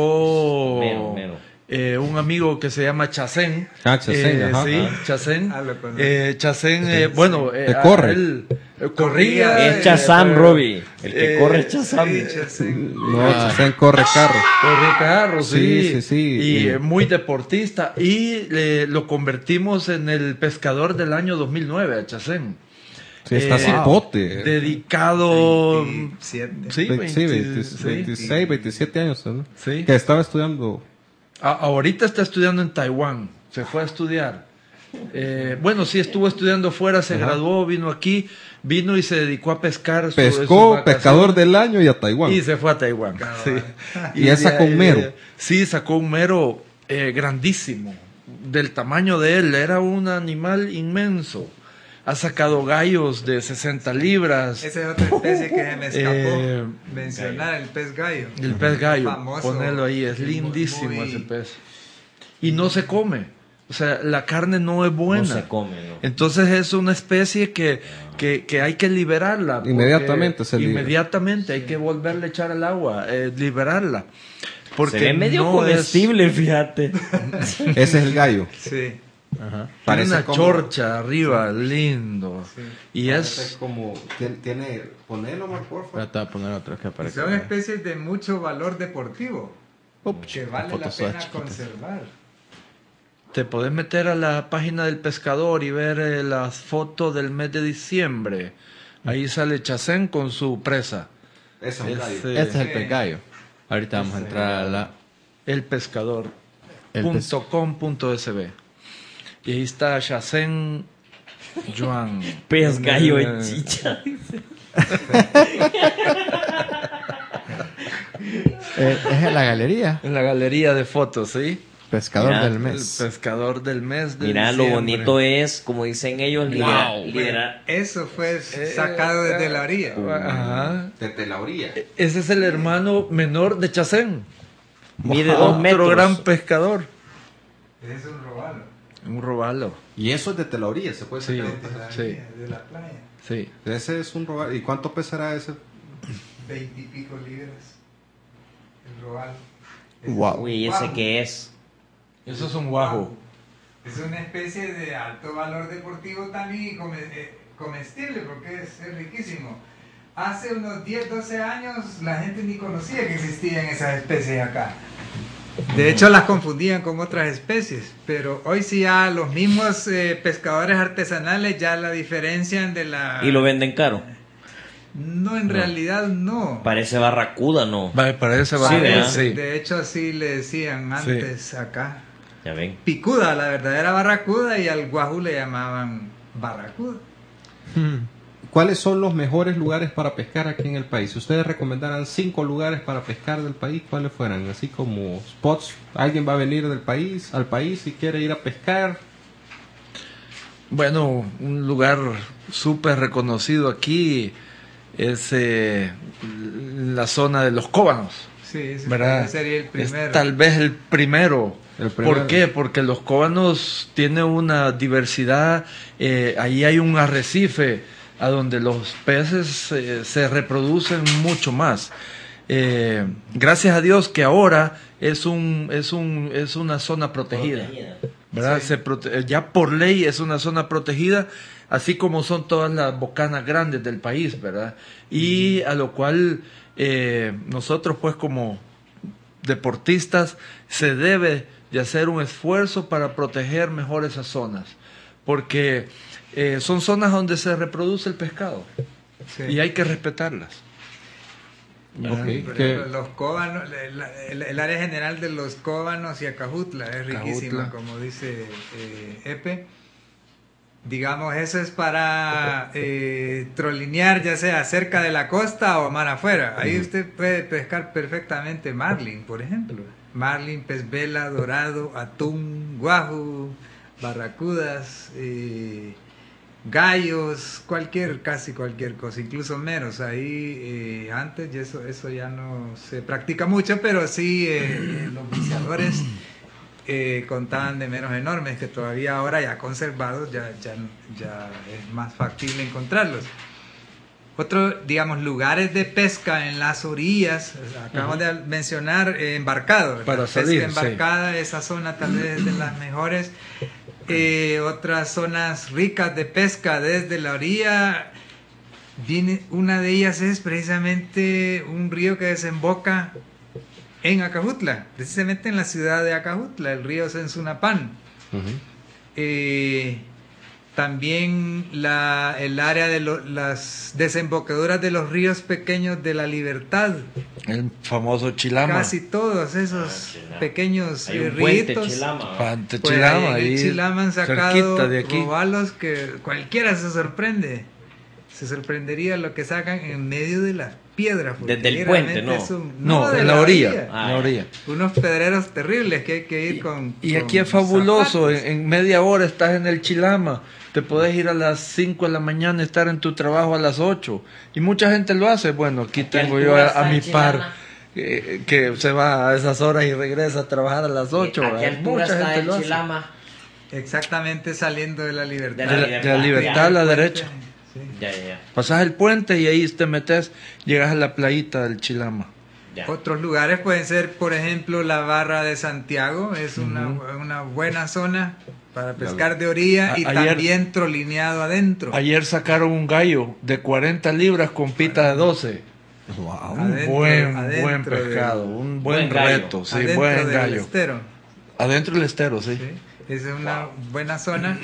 sacó Mero, mero. eh, un amigo que se llama Chacén. Ah, Chacén, Eh, ajá. sí, Chacén. Ah, lo conozco. Eh, Chacén, eh, bueno, eh, Que a- corre. él, eh, corría. Es eh, Chazam, eh, Robbie. El que eh, corre es Chazam. Sí, ya sé. No, Chacén corre carro. Corre carro, sí. Sí, sí, sí. Y Y- eh, muy deportista. Y eh, lo convertimos en el pescador del año dos mil nueve, a Chacén. Sí, está Eh, cipote. Dedicado. veintisiete. Sí, Ve- sí, veinte- veinte- sí. veintiséis, veintisiete años, ¿no? Sí. Que estaba estudiando. A- ahorita está estudiando en Taiwán. Se fue a estudiar. Eh, bueno, sí, estuvo estudiando fuera, se Ajá. graduó, vino aquí, vino y se dedicó a pescar. su- Pescó, sus vacaciones. pescador del año y a Taiwán. Y se fue a Taiwán. Sí. Y ya sacó un mero. Sí, sacó un mero eh, grandísimo. Del tamaño de él. Era un animal inmenso. Ha sacado gallos de sesenta libras. Esa es otra especie que se me escapó Eh, mencionar, el pez gallo. El pez gallo. Famoso. Ponerlo ahí. Es Muy- lindísimo muy- ese pez. Y no se come. O sea, la carne no es buena. No se come, ¿no? Entonces es una especie que, que, que hay que liberarla. porque Inmediatamente se libera. Inmediatamente hay que volverle a echar al agua, eh, liberarla. Porque Se ve medio no comestible, fíjate. Ese es el gallo. Sí. Tiene Parece una como- chorcha arriba, lindo. Y Parece es... como. Tiene. tiene ponelo, Mar, porfa. Voy a tratar de poner otro que Y aparece. son especies de mucho valor deportivo que vale la fotos todas pena chiquitas. conservar. Te podés meter a la página del pescador y ver eh, las fotos del mes de diciembre. Ahí sale Chacén con su presa. Ese es el gallo. Este, Este es el pez gallo. Ahorita vamos a entrar a la. el pescador El pes- punto com punto s b. Y ahí está Chacén Joan. Pez gallo Eh, en chicha. Eh, es en la galería. En la galería de fotos, ¿sí? Pescador Mira, del El mes. pescador del mes de Mira, lo diciembre. bonito es, como dicen ellos, liderar. Bueno, liderar. eso fue Eh, sacado desde la orilla. Ajá. Desde la orilla. Ese es el hermano menor de Chacén. Mide Otro dos metros. gran pescador. Es un robalo. Un robalo. Y eso es desde la orilla, se puede Sí. sacar. De la, Sí. orilla, de la playa. Sí. Ese es un robalo. ¿Y cuánto pesará ese? Veintipico libras. El robalo. Wow. Uy, ¿ese qué es? Eso es un guajo. Es una especie de alto valor deportivo también y come- eh, comestible porque es, es riquísimo. Hace unos diez, doce años la gente ni conocía que existían esas especies acá. De hecho las confundían con otras especies, pero hoy sí ya los mismos eh, pescadores artesanales ya la diferencian de la... Y lo venden caro. No, en realidad no. Parece barracuda, ¿no? Vale, parece Sí, vale, ¿verdad? sí. De hecho así le decían antes acá. Ya ven. Picuda, la verdadera barracuda, y al guajú le llamaban barracuda. ¿Cuáles son los mejores lugares para pescar aquí en el país? Si ustedes recomendaran cinco lugares para pescar del país, ¿cuáles fueran? Así como spots. Alguien va a venir del país, al país y quiere ir a pescar. Bueno, un lugar súper reconocido aquí es eh, la zona de los Cóbanos. Sí, ese ¿verdad? sería el primero. Es tal vez el primero. El primero. ¿Por qué? Porque los cóbanos tienen una diversidad, eh, ahí hay un arrecife a donde los peces eh, se reproducen mucho más. Eh, gracias a Dios que ahora es un es un es una zona protegida, Protegida. ¿verdad? Sí. Se prote- ya por ley es una zona protegida, así como son todas las bocanas grandes del país, ¿verdad? Y a lo cual eh, nosotros pues como deportistas se debe de hacer un esfuerzo para proteger mejor esas zonas, porque eh, son zonas donde se reproduce el pescado Sí. y hay que respetarlas. Ok, Por que- ejemplo, los cóbanos, el, el- el área general de los cóbanos y Acajutla es riquísima, Acajutla. como dice eh, Epe. Digamos, eso es para eh, trolinear, ya sea cerca de la costa o mar afuera. Ahí usted puede pescar perfectamente marlin, por ejemplo. Marlin, pez vela, dorado, atún, guaju, barracudas, eh, gallos, cualquier, casi cualquier cosa, incluso menos. Ahí eh, antes y eso, eso ya no se practica mucho, pero sí eh, los buceadores eh, contaban de menos enormes, que todavía ahora ya conservados ya, ya, ya es más factible encontrarlos. Otros, digamos, lugares de pesca en las orillas, o sea, acabamos de mencionar eh, embarcado, ¿verdad? Para Pesca salir, embarcada, esa zona tal vez es de las mejores. Eh, otras zonas ricas de pesca desde la orilla, viene, una de ellas es precisamente un río que desemboca en Acajutla, precisamente en la ciudad de Acajutla, el río Sensunapán. Ujú. Eh, también la, el área de lo- las desembocaduras de los ríos pequeños de la Libertad, El famoso Chilama. casi todos esos Ah, Chilama. pequeños Hay eh, un puente ríos. Chilama. Pante Pues Chilama, ahí en el ahí Chilama han sacado cerquita de aquí. robalos que cualquiera se sorprende. Se sorprendería lo que sacan en medio de las piedras. porque Desde el ahí puente, realmente ¿no? es un- No, de en la orilla, Ah, en la ya. orilla. Unos pedreros terribles que hay que ir con. Y con aquí es fabuloso, zapatos. en, en media hora estás en el Chilama, te puedes ir a las cinco de la mañana y estar en tu trabajo a las ocho. Y mucha gente lo hace. Bueno, aquí ¿A qué tengo yo altura a, está a el mi par Chilama? eh, que se va a esas horas y regresa a trabajar a las ocho. ¿A qué ¿verdad? altura Mucha está gente el lo hace. Chilama? Exactamente saliendo de la libertad. De De la, de la libertad a la derecha. Sí. Ya, ya, ya. Pasas el puente y ahí te metes, llegas a la playita del Chilama. ya. Otros lugares pueden ser, por ejemplo, la Barra de Santiago, es una, una buena zona para pescar de orilla y A- ayer- también trolineado adentro. Ayer sacaron un gallo de cuarenta libras con pita de doce. Wow. Un Adentro- buen, adentro buen del- pescado, un buen, Buen gallo. reto, sí, adentro buen del gallo. estero. Adentro del estero, sí. ¿Sí? Esa es una buena zona.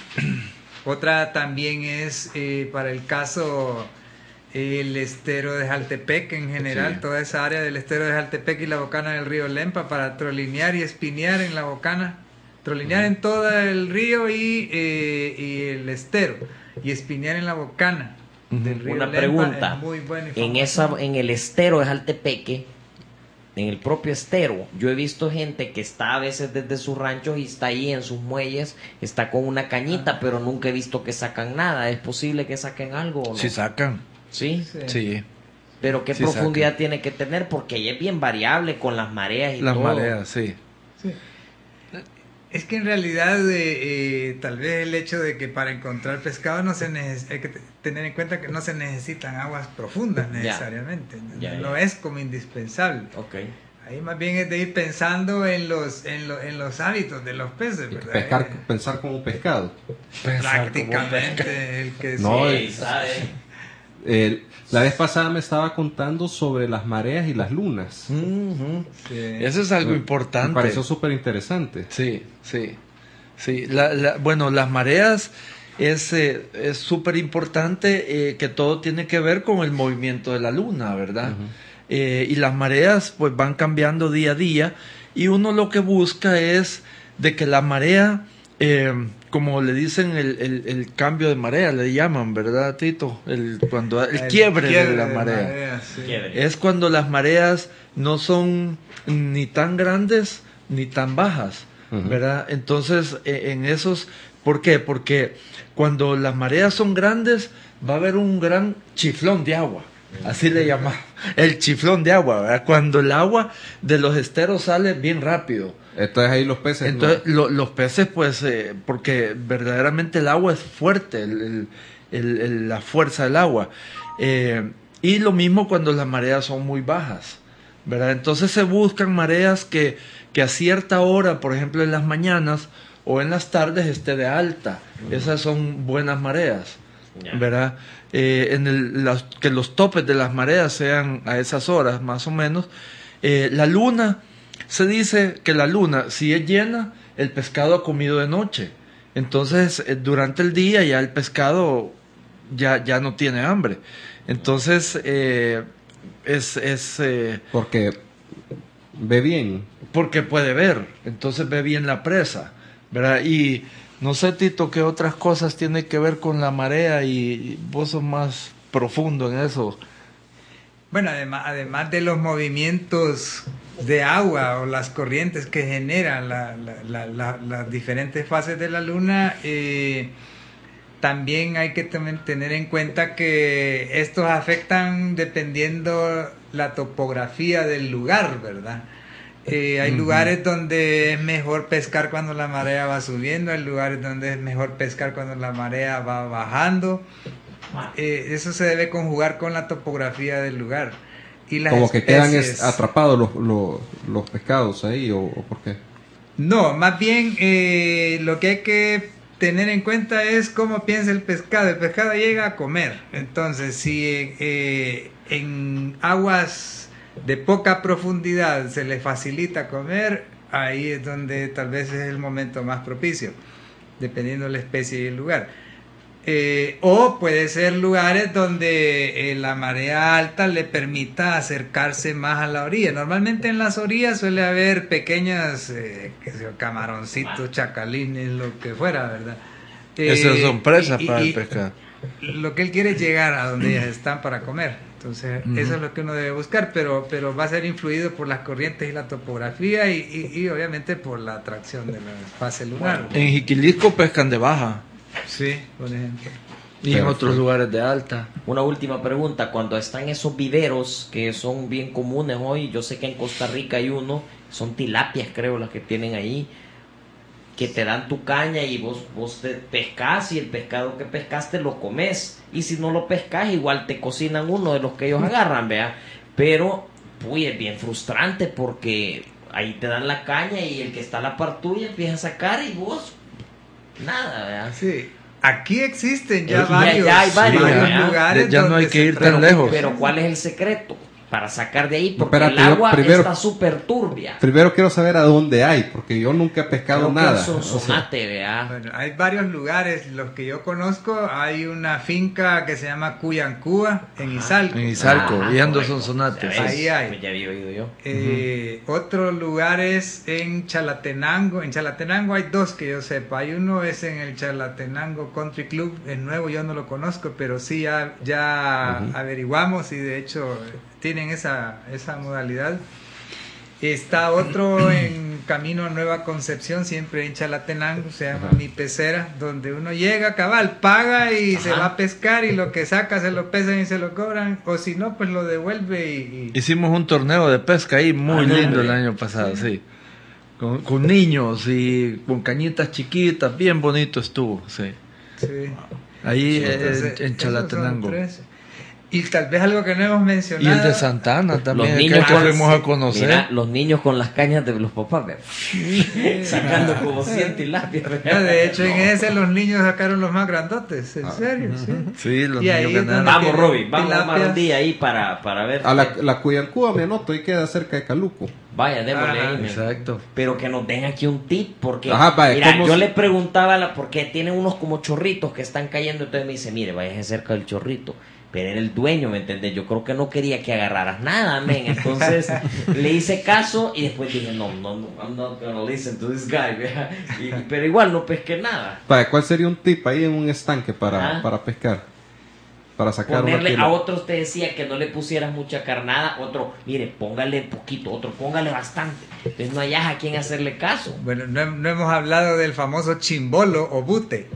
Otra también es eh, para el caso el estero de Jaltepec en general, Sí. toda esa área del estero de Jaltepec y la bocana del río Lempa para trolinear y espinear en la bocana, trolinear en todo el río y, eh, y el estero y espinear en la bocana del río Una Lempa. pregunta. Es muy bueno y En famoso. esa, en el estero de Jaltepeque, en el propio estero, yo he visto gente que está a veces desde sus ranchos y está ahí en sus muelles, está con una cañita, Ah. pero nunca he visto que sacan nada. ¿Es posible que saquen algo o no? Sí sacan, ¿Sí? Sí. sí. Pero qué Sí profundidad tiene que tener, porque ahí es bien variable con las mareas y Las todo. mareas, sí. Sí. Es que en realidad eh, eh, tal vez el hecho de que para encontrar pescado no se neces- hay que te- tener en cuenta que no se necesitan aguas profundas necesariamente, Ya, no ya. es como indispensable. Ok. Ahí más bien es de ir pensando en los en, lo- en los hábitos de los peces, Y ¿verdad? pescar, Eh, pensar como pescado. prácticamente el que No, sí. es- ¿sabe? Eh, la vez pasada me estaba contando sobre las mareas y las lunas. Ujú. Sí. Eso es algo Me importante. pareció súper interesante. Sí, sí, sí. La, la- bueno, las mareas es eh, es súper importante eh, que todo tiene que ver con el movimiento de la luna, ¿verdad? Eh, y las mareas pues van cambiando día a día y uno lo que busca es de que la marea, eh, como le dicen el, el, el cambio de marea, le llaman, ¿verdad, Tito? El, cuando, el, quiebre, de la marea. sí. Quiebre. Es cuando las mareas no son ni tan grandes ni tan bajas, Ujú. ¿verdad? Entonces, eh, en esos, ¿por qué? Porque cuando las mareas son grandes va a haber un gran chiflón de agua, Así le llamamos. El chiflón de agua, ¿verdad? Cuando el agua de los esteros sale bien rápido. Entonces ahí los peces... Entonces no... lo, los peces, pues, eh, porque verdaderamente el agua es fuerte, el, el, el, el, la fuerza del agua. Eh, y lo mismo cuando las mareas son muy bajas, ¿verdad? Entonces se buscan mareas que, que a cierta hora, por ejemplo en las mañanas o en las tardes, esté de alta. Uh-huh. Esas son buenas mareas, yeah. ¿verdad? Eh, en el, las, que los topes de las mareas sean a esas horas, más o menos. Eh, la luna, se dice que la luna, si es llena, el pescado ha comido de noche. Entonces, eh, durante el día ya el pescado ya, ya no tiene hambre. Entonces, eh, es... es eh, porque ve bien. Porque puede ver, entonces ve bien la presa, ¿verdad? Y no sé, Tito, qué otras cosas tiene que ver con la marea, y vos sos más profundo en eso. Bueno, además, además de los movimientos de agua o las corrientes que generan la, la, la, la, las diferentes fases de la luna, eh, también hay que tener en cuenta que estos afectan dependiendo la topografía del lugar, ¿verdad? Eh, hay uh-huh. lugares donde es mejor pescar cuando la marea va subiendo, hay lugares donde es mejor pescar cuando la marea va bajando. Eh, eso se debe conjugar con la topografía del lugar. Y las como especies... que quedan es, atrapados los, los, los pescados ahí, o, o por qué? No, más bien eh, lo que hay que tener en cuenta es cómo piensa el pescado. El pescado llega a comer. Entonces, si eh, en aguas de poca profundidad se le facilita comer, ahí es donde tal vez es el momento más propicio, dependiendo de la especie y el lugar. Eh, o puede ser lugares donde eh, la marea alta le permita acercarse más a la orilla. Normalmente en las orillas suele haber pequeñas, eh, qué sé yo, camaroncitos, chacalines, lo que fuera, ¿verdad? Eh, Esas son presas y, para y, el pescado. Lo que él quiere es llegar a donde ellas están para comer. Entonces, uh-huh. eso es lo que uno debe buscar, pero, pero va a ser influido por las corrientes y la topografía, y, y, y obviamente por la atracción de la fase lunar. En Jiquilisco pescan de baja. Sí, por ejemplo. Y en otros lugares de alta. Una última pregunta: cuando están esos viveros que son bien comunes hoy, yo sé que en Costa Rica hay uno, son tilapias creo las que tienen ahí, que te dan tu caña y vos, vos te pescás, y el pescado que pescaste lo comes, y si no lo pescas igual te cocinan uno de los que ellos agarran, vea. Pero uy, es bien frustrante porque ahí te dan la caña y el que está a la par tuya empieza a sacar y vos nada, ¿verdad? Sí, aquí existen ya, ya varios, ya hay varios, varios ¿verdad? lugares ya no donde hay que ir se... tan pero, lejos. Pero ¿cuál es el secreto para sacar de ahí? Porque Espérate, el agua primero, está súper turbia. Primero quiero saber a dónde hay, porque yo nunca he pescado Creo nada. Que o sea, sonate, ¿verdad? Bueno, hay varios lugares, los que yo conozco. Hay una finca que se llama Cuyancúa en Izalco. En Izalco, Ah, viendo correcto. Sonsonates. Ya ves, Ahí hay. Ya había oído yo. Eh, uh-huh. Otros lugares en Chalatenango. En Chalatenango hay dos que yo sepa. Hay uno es en el Chalatenango Country Club. Es nuevo, yo no lo conozco, pero sí ya, ya uh-huh. averiguamos y de hecho tienen esa, esa modalidad. Está otro en camino a Nueva Concepción, siempre en Chalatenango, se llama Mi Pecera, donde uno llega, cabal, paga y Ajá. se va a pescar, y lo que saca se lo pesan y se lo cobran, o si no, pues lo devuelve. Y, y... Hicimos un torneo de pesca ahí muy ah, lindo el año pasado, sí. sí. Con, con niños y con cañitas chiquitas, bien bonito estuvo, sí. Sí. Ahí sí, entonces, en, en Chalatenango. Y tal vez algo que no hemos mencionado. Y el de Santana también, los niños que con, fuimos a conocer. Mira, los niños con las cañas de los papás, sacando como cien tilapias. De hecho, en ese los niños sacaron los más grandotes, en serio, sí. Sí, los y niños ganaron. Vamos, Roby, vamos a armar un día ahí para, para ver. A la, la Cuyancúa me anoto y queda cerca de Caluco. Vaya, démosle ah, ahí. Exacto. Pero que nos den aquí un tip, porque Ajá, vaya, mira, ¿cómo yo se... le preguntaba, a la, porque tienen unos como chorritos que están cayendo, entonces me dice, mire, vaya cerca del chorrito. Pero era el dueño, ¿me entendés? Yo creo que no quería que agarraras nada, men. Entonces le hice caso y después dije, no, no, no, I'm not gonna listen to this guy, y, pero igual no pesqué nada. Vaya, ¿cuál sería un tip ahí en un estanque para, para pescar? Para sacar Ponerle una a otros te decía que no le pusieras mucha carnada, otro, mire, póngale poquito, otro, póngale bastante. Entonces no hayas a quien hacerle caso. Bueno, no, no hemos hablado del famoso chimbolo o bute.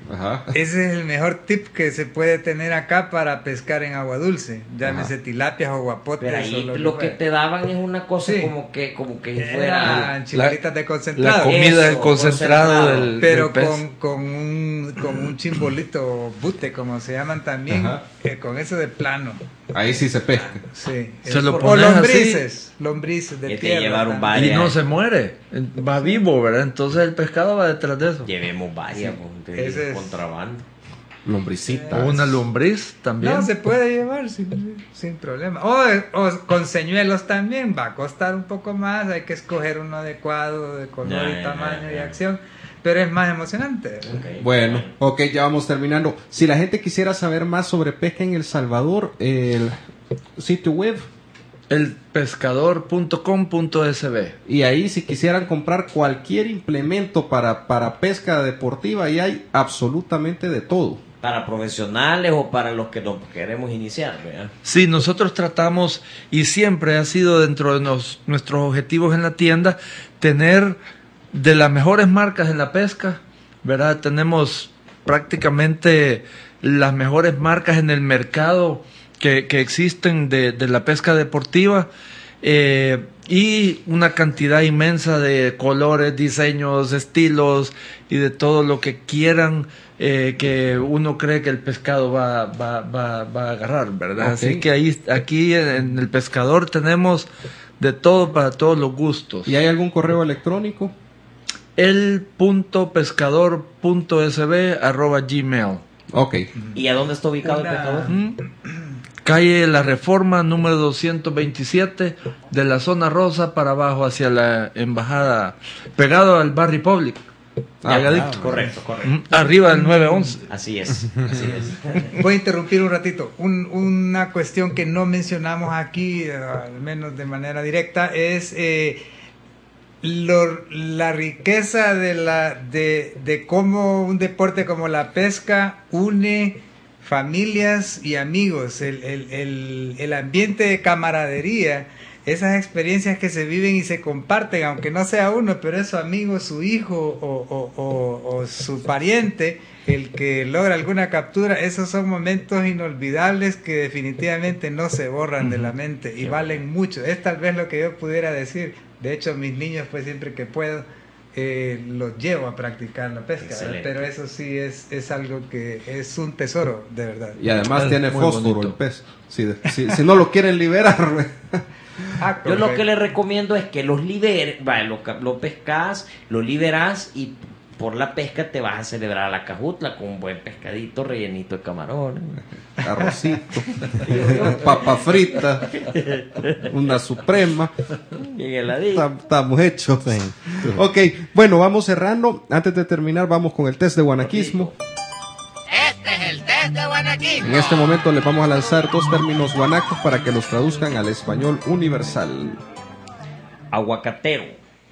Ajá. Ese es el mejor tip que se puede tener acá para pescar en agua dulce. Llámese tilapias o guapotes. Pero ahí o lo que, fuera. te daban es una cosa Sí. como que como que Eran fuera... chibolitas de concentrado. La comida del Eso, concentrado concentrado. del, Pero del pez. con, con, un, con un chimbolito bute, como se llaman también, Ajá. eh, con eso de plano. Ahí sí se pesca. Sí. Se Es- lo o pones lombrices, lombrices de Que te tierra. llevaron también. varias. Y no se muere, va vivo, ¿verdad? Entonces el pescado va detrás de eso. Llevemos varias, pues, de Ese es- contrabando. Lombricita. O una lombriz también. No, se puede llevar sin, sin problema. O, o con señuelos también, va a costar un poco más, hay que escoger uno adecuado de color Ya, y ya, tamaño ya, y ya. acción, pero es más emocionante. Ok. Bueno, ok, ya vamos terminando. Si la gente quisiera saber más sobre pesca en El Salvador, el sitio web, El pescador punto com punto es be. y ahí si quisieran comprar cualquier implemento para, para pesca deportiva, ahí hay absolutamente de todo. Para profesionales o para los que nos queremos iniciar, ¿verdad? Sí, nosotros tratamos, y siempre ha sido dentro de nos- nuestros objetivos en la tienda, tener de las mejores marcas en la pesca, ¿verdad? Tenemos prácticamente las mejores marcas en el mercado que, que existen de, de la pesca deportiva, eh, y una cantidad inmensa de colores, diseños, estilos y de todo lo que quieran, eh, que uno cree que el pescado va, va, va, va a agarrar, ¿verdad? Ok. Así que ahí, aquí en el pescador tenemos de todo para todos los gustos. ¿Y hay algún correo electrónico? El punto pescador punto sb arroba gmail. Ok. ¿Y a dónde está ubicado Una- el pescador? ¿Mm? Calle La Reforma, número doscientos veintisiete, de la zona rosa para abajo hacia la embajada, pegado al Bar Republic. Ah, pegadito. Correcto, correcto. ¿Mm? Arriba del nueve once. Así es, así es. Voy a interrumpir un ratito. Un- una cuestión que no mencionamos aquí, eh, al menos de manera directa, es eh, lo- la riqueza de, la, de, de cómo un deporte como la pesca une familias y amigos, el, el, el, el ambiente de camaradería, esas experiencias que se viven y se comparten, aunque no sea uno, pero es su amigo, su hijo o, o, o, o su pariente el que logra alguna captura. Esos son momentos inolvidables que definitivamente no se borran de la mente y valen mucho. Es tal vez lo que yo pudiera decir. De hecho, mis niños, pues siempre que puedo, eh, los llevo a practicar la pesca, ¿verdad? Excelente. Pero eso sí es, es algo que es un tesoro, de verdad. Y además Es tiene muy fósforo bonito. el pez. Si, si, si no lo quieren liberar. Ah, Yo lo correcto. que les recomiendo es que los liberes, vale, lo, ca- lo pescas, lo liberas y por la pesca te vas a celebrar la cajutla con un buen pescadito rellenito de camarones. Arrocito, papa frita, una suprema. Bien heladito. Está- Estamos hechos. Ok, bueno, vamos cerrando. Antes de terminar, vamos con el test de guanaquismo. Este es el test de guanaquismo. En este momento les vamos a lanzar dos términos guanacos para que los traduzcan al español universal. Aguacatero.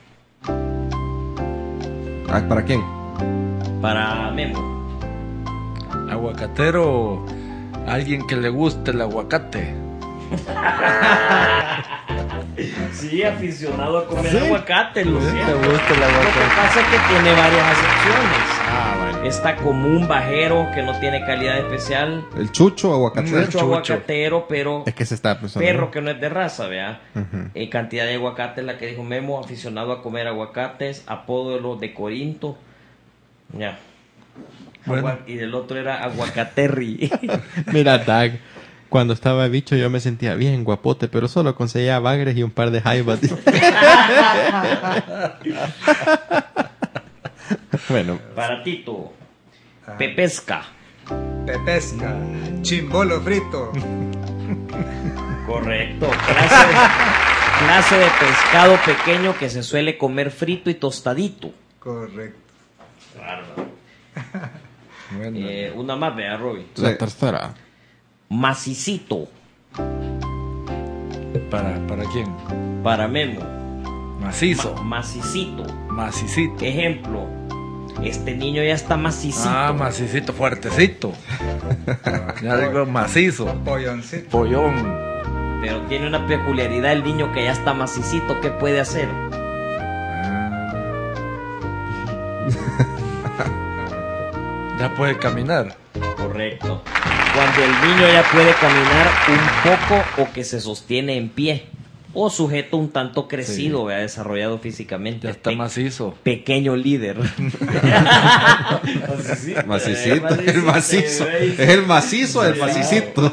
Ah, ¿para quién? Para Memo. Aguacatero, alguien que le guste el aguacate. Sí, aficionado a comer aguacate, lo ¿Te siento. gusta el Lo que aguacate? pasa es que tiene varias acepciones. Ah, bueno. Está común bajero que no tiene calidad especial. El chucho, aguacate. Mucho chucho. aguacatero, pero Es que se está pensando. perro que no es de raza, ¿vea? Eh, cantidad de aguacates, la que dijo Memo, aficionado a comer aguacates, apodo de los de Corinto. Ya. Bueno. Agua- Y del otro era aguacaterri. Mira, Dag, cuando estaba bicho yo me sentía bien guapote, pero solo conseguía bagres y un par de jaivas. Bueno, Para Tito. Pepesca. Pepesca, chimbolo frito. Correcto. Clase de, clase de pescado pequeño que se suele comer frito y tostadito. Correcto. Bárbaro. Bueno. Eh, una más, vea, Roby. la tercera. Macicito. ¿Para, ¿Para quién? Para Memo. Macizo. Ma- macicito. Macicito. Ejemplo. Este niño ya está macicito. Ah, macicito, fuertecito. Ya digo macizo. Polloncito. Pollón. Pero tiene una peculiaridad el niño que ya está macicito. ¿Qué puede hacer? Ya puede caminar. Correcto. Cuando el niño ya puede caminar un poco o que se sostiene en pie. O sujeto un tanto crecido, Sí. ¿verdad? Desarrollado físicamente. Ya está Pe- macizo. Pequeño líder. Macicito, el macizo. Es el macizo del macicito.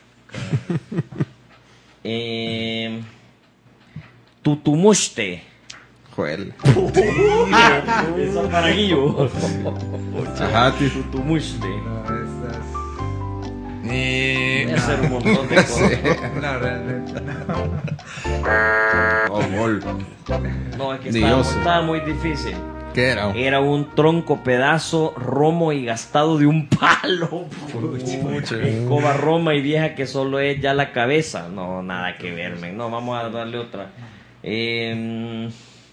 Eh, tutumushte. Joel. Eso para Guillo. Ajá, tío. Tutumushte. No, estas- Ni... Voy a hacer un montón de cosas. no, realmente no. Oh, gol. No, es que Ni estaba, yo sé. estaba muy difícil. ¿Qué era? Era un tronco, pedazo, romo y gastado de un palo. Pucha. Escoba roma y vieja que solo es ya la cabeza. No, nada que ver, men. No, vamos a darle otra. Eh,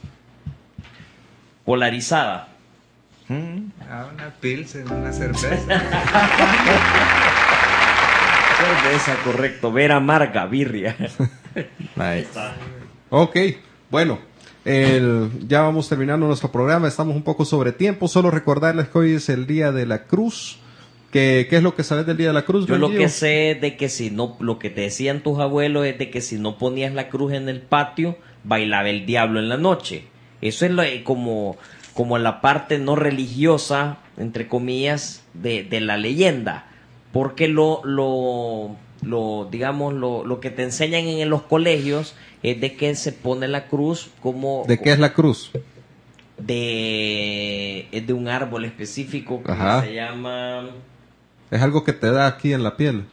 polarizada. Ah, una pilsen, una cerveza. Cerveza, correcto. Ver amarga, birria. Nice. Ok, bueno, el- ya vamos terminando nuestro programa, estamos un poco sobre tiempo, solo recordarles que hoy es el Día de la Cruz. ¿Qué, qué es lo que sabes del Día de la Cruz? Yo lo Benjio? que sé es de que si no, lo que te decían tus abuelos es de que si no ponías la cruz en el patio, bailaba el diablo en la noche. Eso es lo, eh, como, como la parte no religiosa, entre comillas, de, de la leyenda. Porque lo, lo, lo digamos, lo, lo que te enseñan en los colegios es de que se pone la cruz como... ¿De qué es la cruz? De, es de un árbol específico que Ajá. se llama... Es algo que te da aquí en la piel.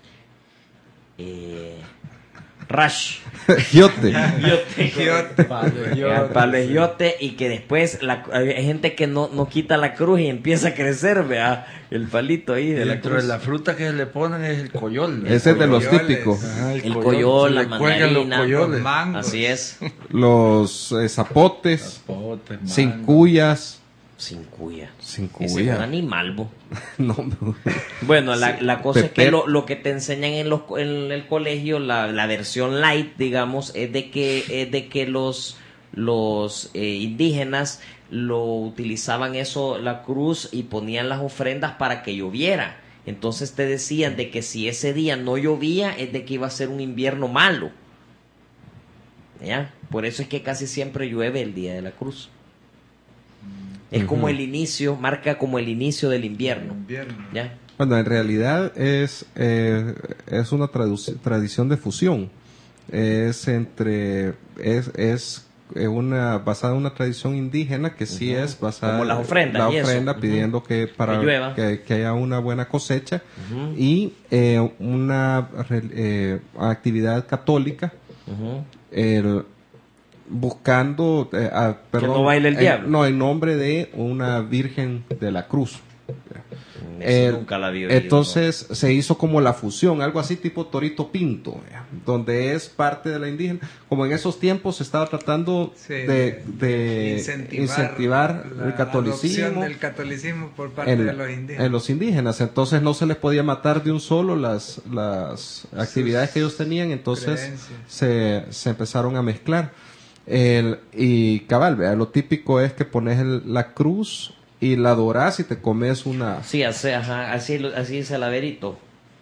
Eh, Rash. Giote. Giote. Palo de giote. Palo de giote, y que después la, hay gente que no, no quita la cruz y empieza a crecer, vea, el palito ahí de la Dentro cruz. de la fruta que le ponen es el coyol. Ese es de los coyoles. típicos. Ajá, El coyol, coyol, se la le cuelgan los mandarina, coyoles. los mangos. Así es. Los eh, zapotes, Zapotes, sin mango. cuyas. Sin cuya. Sin Ese es un cuya. animal, bo. No, no. Bueno, la, la cosa es que Pepe. lo, lo que te enseñan en, los, en el colegio, la, la versión light, digamos, es de que, es de que los, los eh, indígenas lo utilizaban eso, la cruz, y ponían las ofrendas para que lloviera. Entonces te decían de que si ese día no llovía, es de que iba a ser un invierno malo. ¿Ya? Por eso es que casi siempre llueve el día de la cruz. Es como el inicio, marca como el inicio del invierno. Invierno. ¿Ya? Bueno, en realidad es, eh, es una traduc- tradición de fusión. Es entre, es, es eh, una, basada en una tradición indígena que sí Ujú. es basada Como las ofrendas la y eso. ofrenda Ujú. pidiendo que para Que llueva. que, que haya una buena cosecha Ujú. y eh, una re- eh, actividad católica Ujú. el- buscando eh, ah, perdón, no baile el en- diablo. no, en nombre de una Virgen de la Cruz. Eso Eh, nunca la había oído, Entonces se hizo como la fusión, algo así tipo Torito Pinto, ¿ya? Donde es parte de la indígena. Como en esos tiempos se estaba tratando Sí, de, de incentivar, incentivar la el catolicismo adopción del catolicismo por parte en, de los indígenas. en los indígenas. Entonces no se les podía matar de un solo las, las actividades que ellos tenían, entonces creencias. se, se empezaron a mezclar. El, y cabal, vea, lo típico es que pones el- la cruz y la dorás y te comes una... ¿no? Sí, así, ajá, así, lo- así es el averito.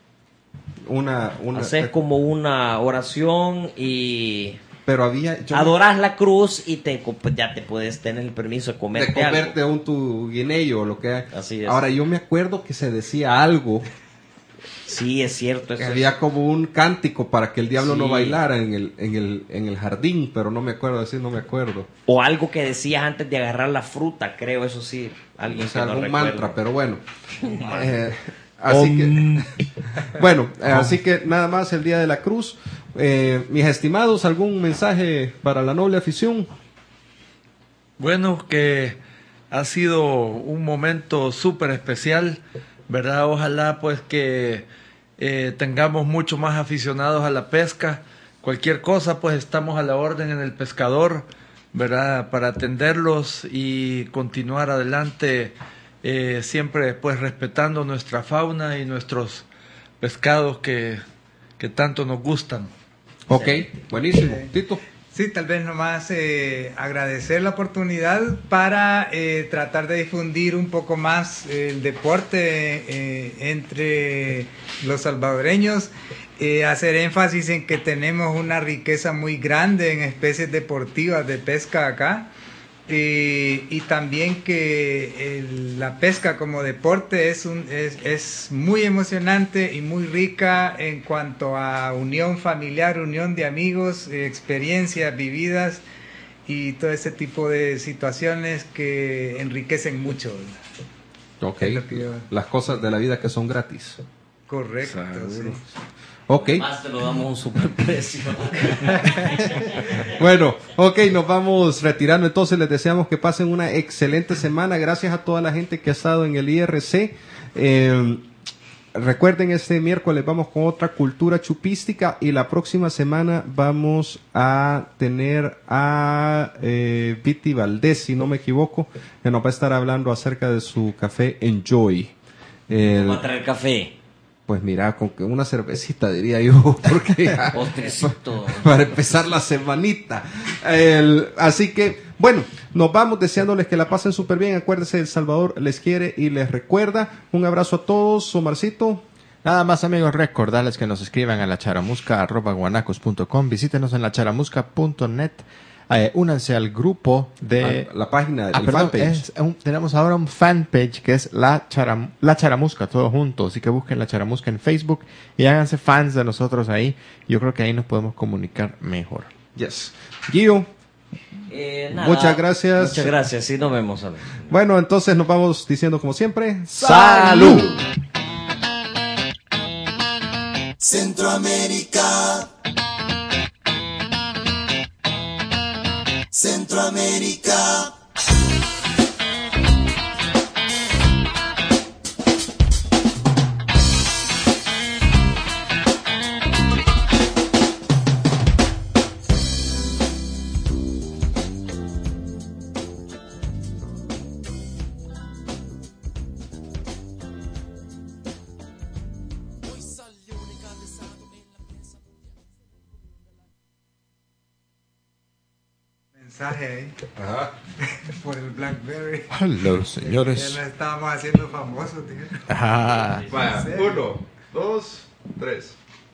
una, una Haces como una oración y pero había yo adorás la cruz y te pues, ya te puedes tener el permiso de de comerte comerte algo. un tu guineo o lo que Así es. ahora yo me acuerdo que se decía algo Sí, es cierto. que Eso había como un cántico para que el diablo no Sí. bailara en el en el en el jardín, pero no me acuerdo decir, no me acuerdo. O algo que decías antes de agarrar la fruta, creo, eso sí. Alguien O sea, que no algún recuerdo. mantra, pero bueno. Eh, así que bueno, eh, así que nada más el Día de la Cruz. Eh, mis estimados, ¿algún mensaje para la noble afición? Bueno, que ha sido un momento súper especial, ¿verdad? Ojalá pues que eh, tengamos mucho más aficionados a la pesca. Cualquier cosa pues estamos a la orden en el pescador, ¿verdad? Para atenderlos y continuar adelante, eh, siempre pues respetando nuestra fauna y nuestros pescados que, que tanto nos gustan. Ok, buenísimo. Tito. Sí, tal vez nomás eh, agradecer la oportunidad para eh, tratar de difundir un poco más el deporte eh, entre los salvadoreños, eh, hacer énfasis en que tenemos una riqueza muy grande en especies deportivas de pesca acá. Eh, y también que el, la pesca como deporte es, un, es, es muy emocionante y muy rica en cuanto a unión familiar, unión de amigos, eh, experiencias vividas y todo ese tipo de situaciones que enriquecen mucho. Ok, Es lo que yo- las cosas de la vida que son gratis. Correcto, sí. Ok, Más te lo damos a un superprecio. bueno, ok, nos vamos retirando. Entonces les deseamos que pasen una excelente semana. Gracias a toda la gente que ha estado en el I R C. Eh, recuerden, este miércoles vamos con otra cultura chupística y la próxima semana vamos a tener a eh, Viti Valdés, si no me equivoco, que nos va a estar hablando acerca de su café Enjoy. El- Va a traer café. Pues mira, con que una cervecita diría yo, porque Postrecito. para empezar la semanita. El- así que, bueno, nos vamos deseándoles que la pasen súper bien. Acuérdense, El Salvador les quiere y les recuerda. Un abrazo a todos, Omarcito. Nada más, amigos, recordarles que nos escriban a la charamusca arroba guanacos punto com, visítenos en la charamusca punto net, eh, únanse al grupo de... A la página, Ah, el perdón, fanpage. es un- tenemos ahora un fanpage que es la, Charam- la Charamusca, todo junto. Así que busquen la Charamusca en Facebook y háganse fans de nosotros ahí. Yo creo que ahí nos podemos comunicar mejor. Yes. Gio, Eh, nada, muchas gracias. Muchas gracias. Sí, nos vemos. A ver. Bueno, entonces nos vamos diciendo como siempre. ¡Salud! Centroamérica. Centroamérica. Mensaje ahí por el BlackBerry. Hello, Ya señores. nos estábamos haciendo famosos, tío. Ah. Vaya, ¿En serio? uno, dos, tres.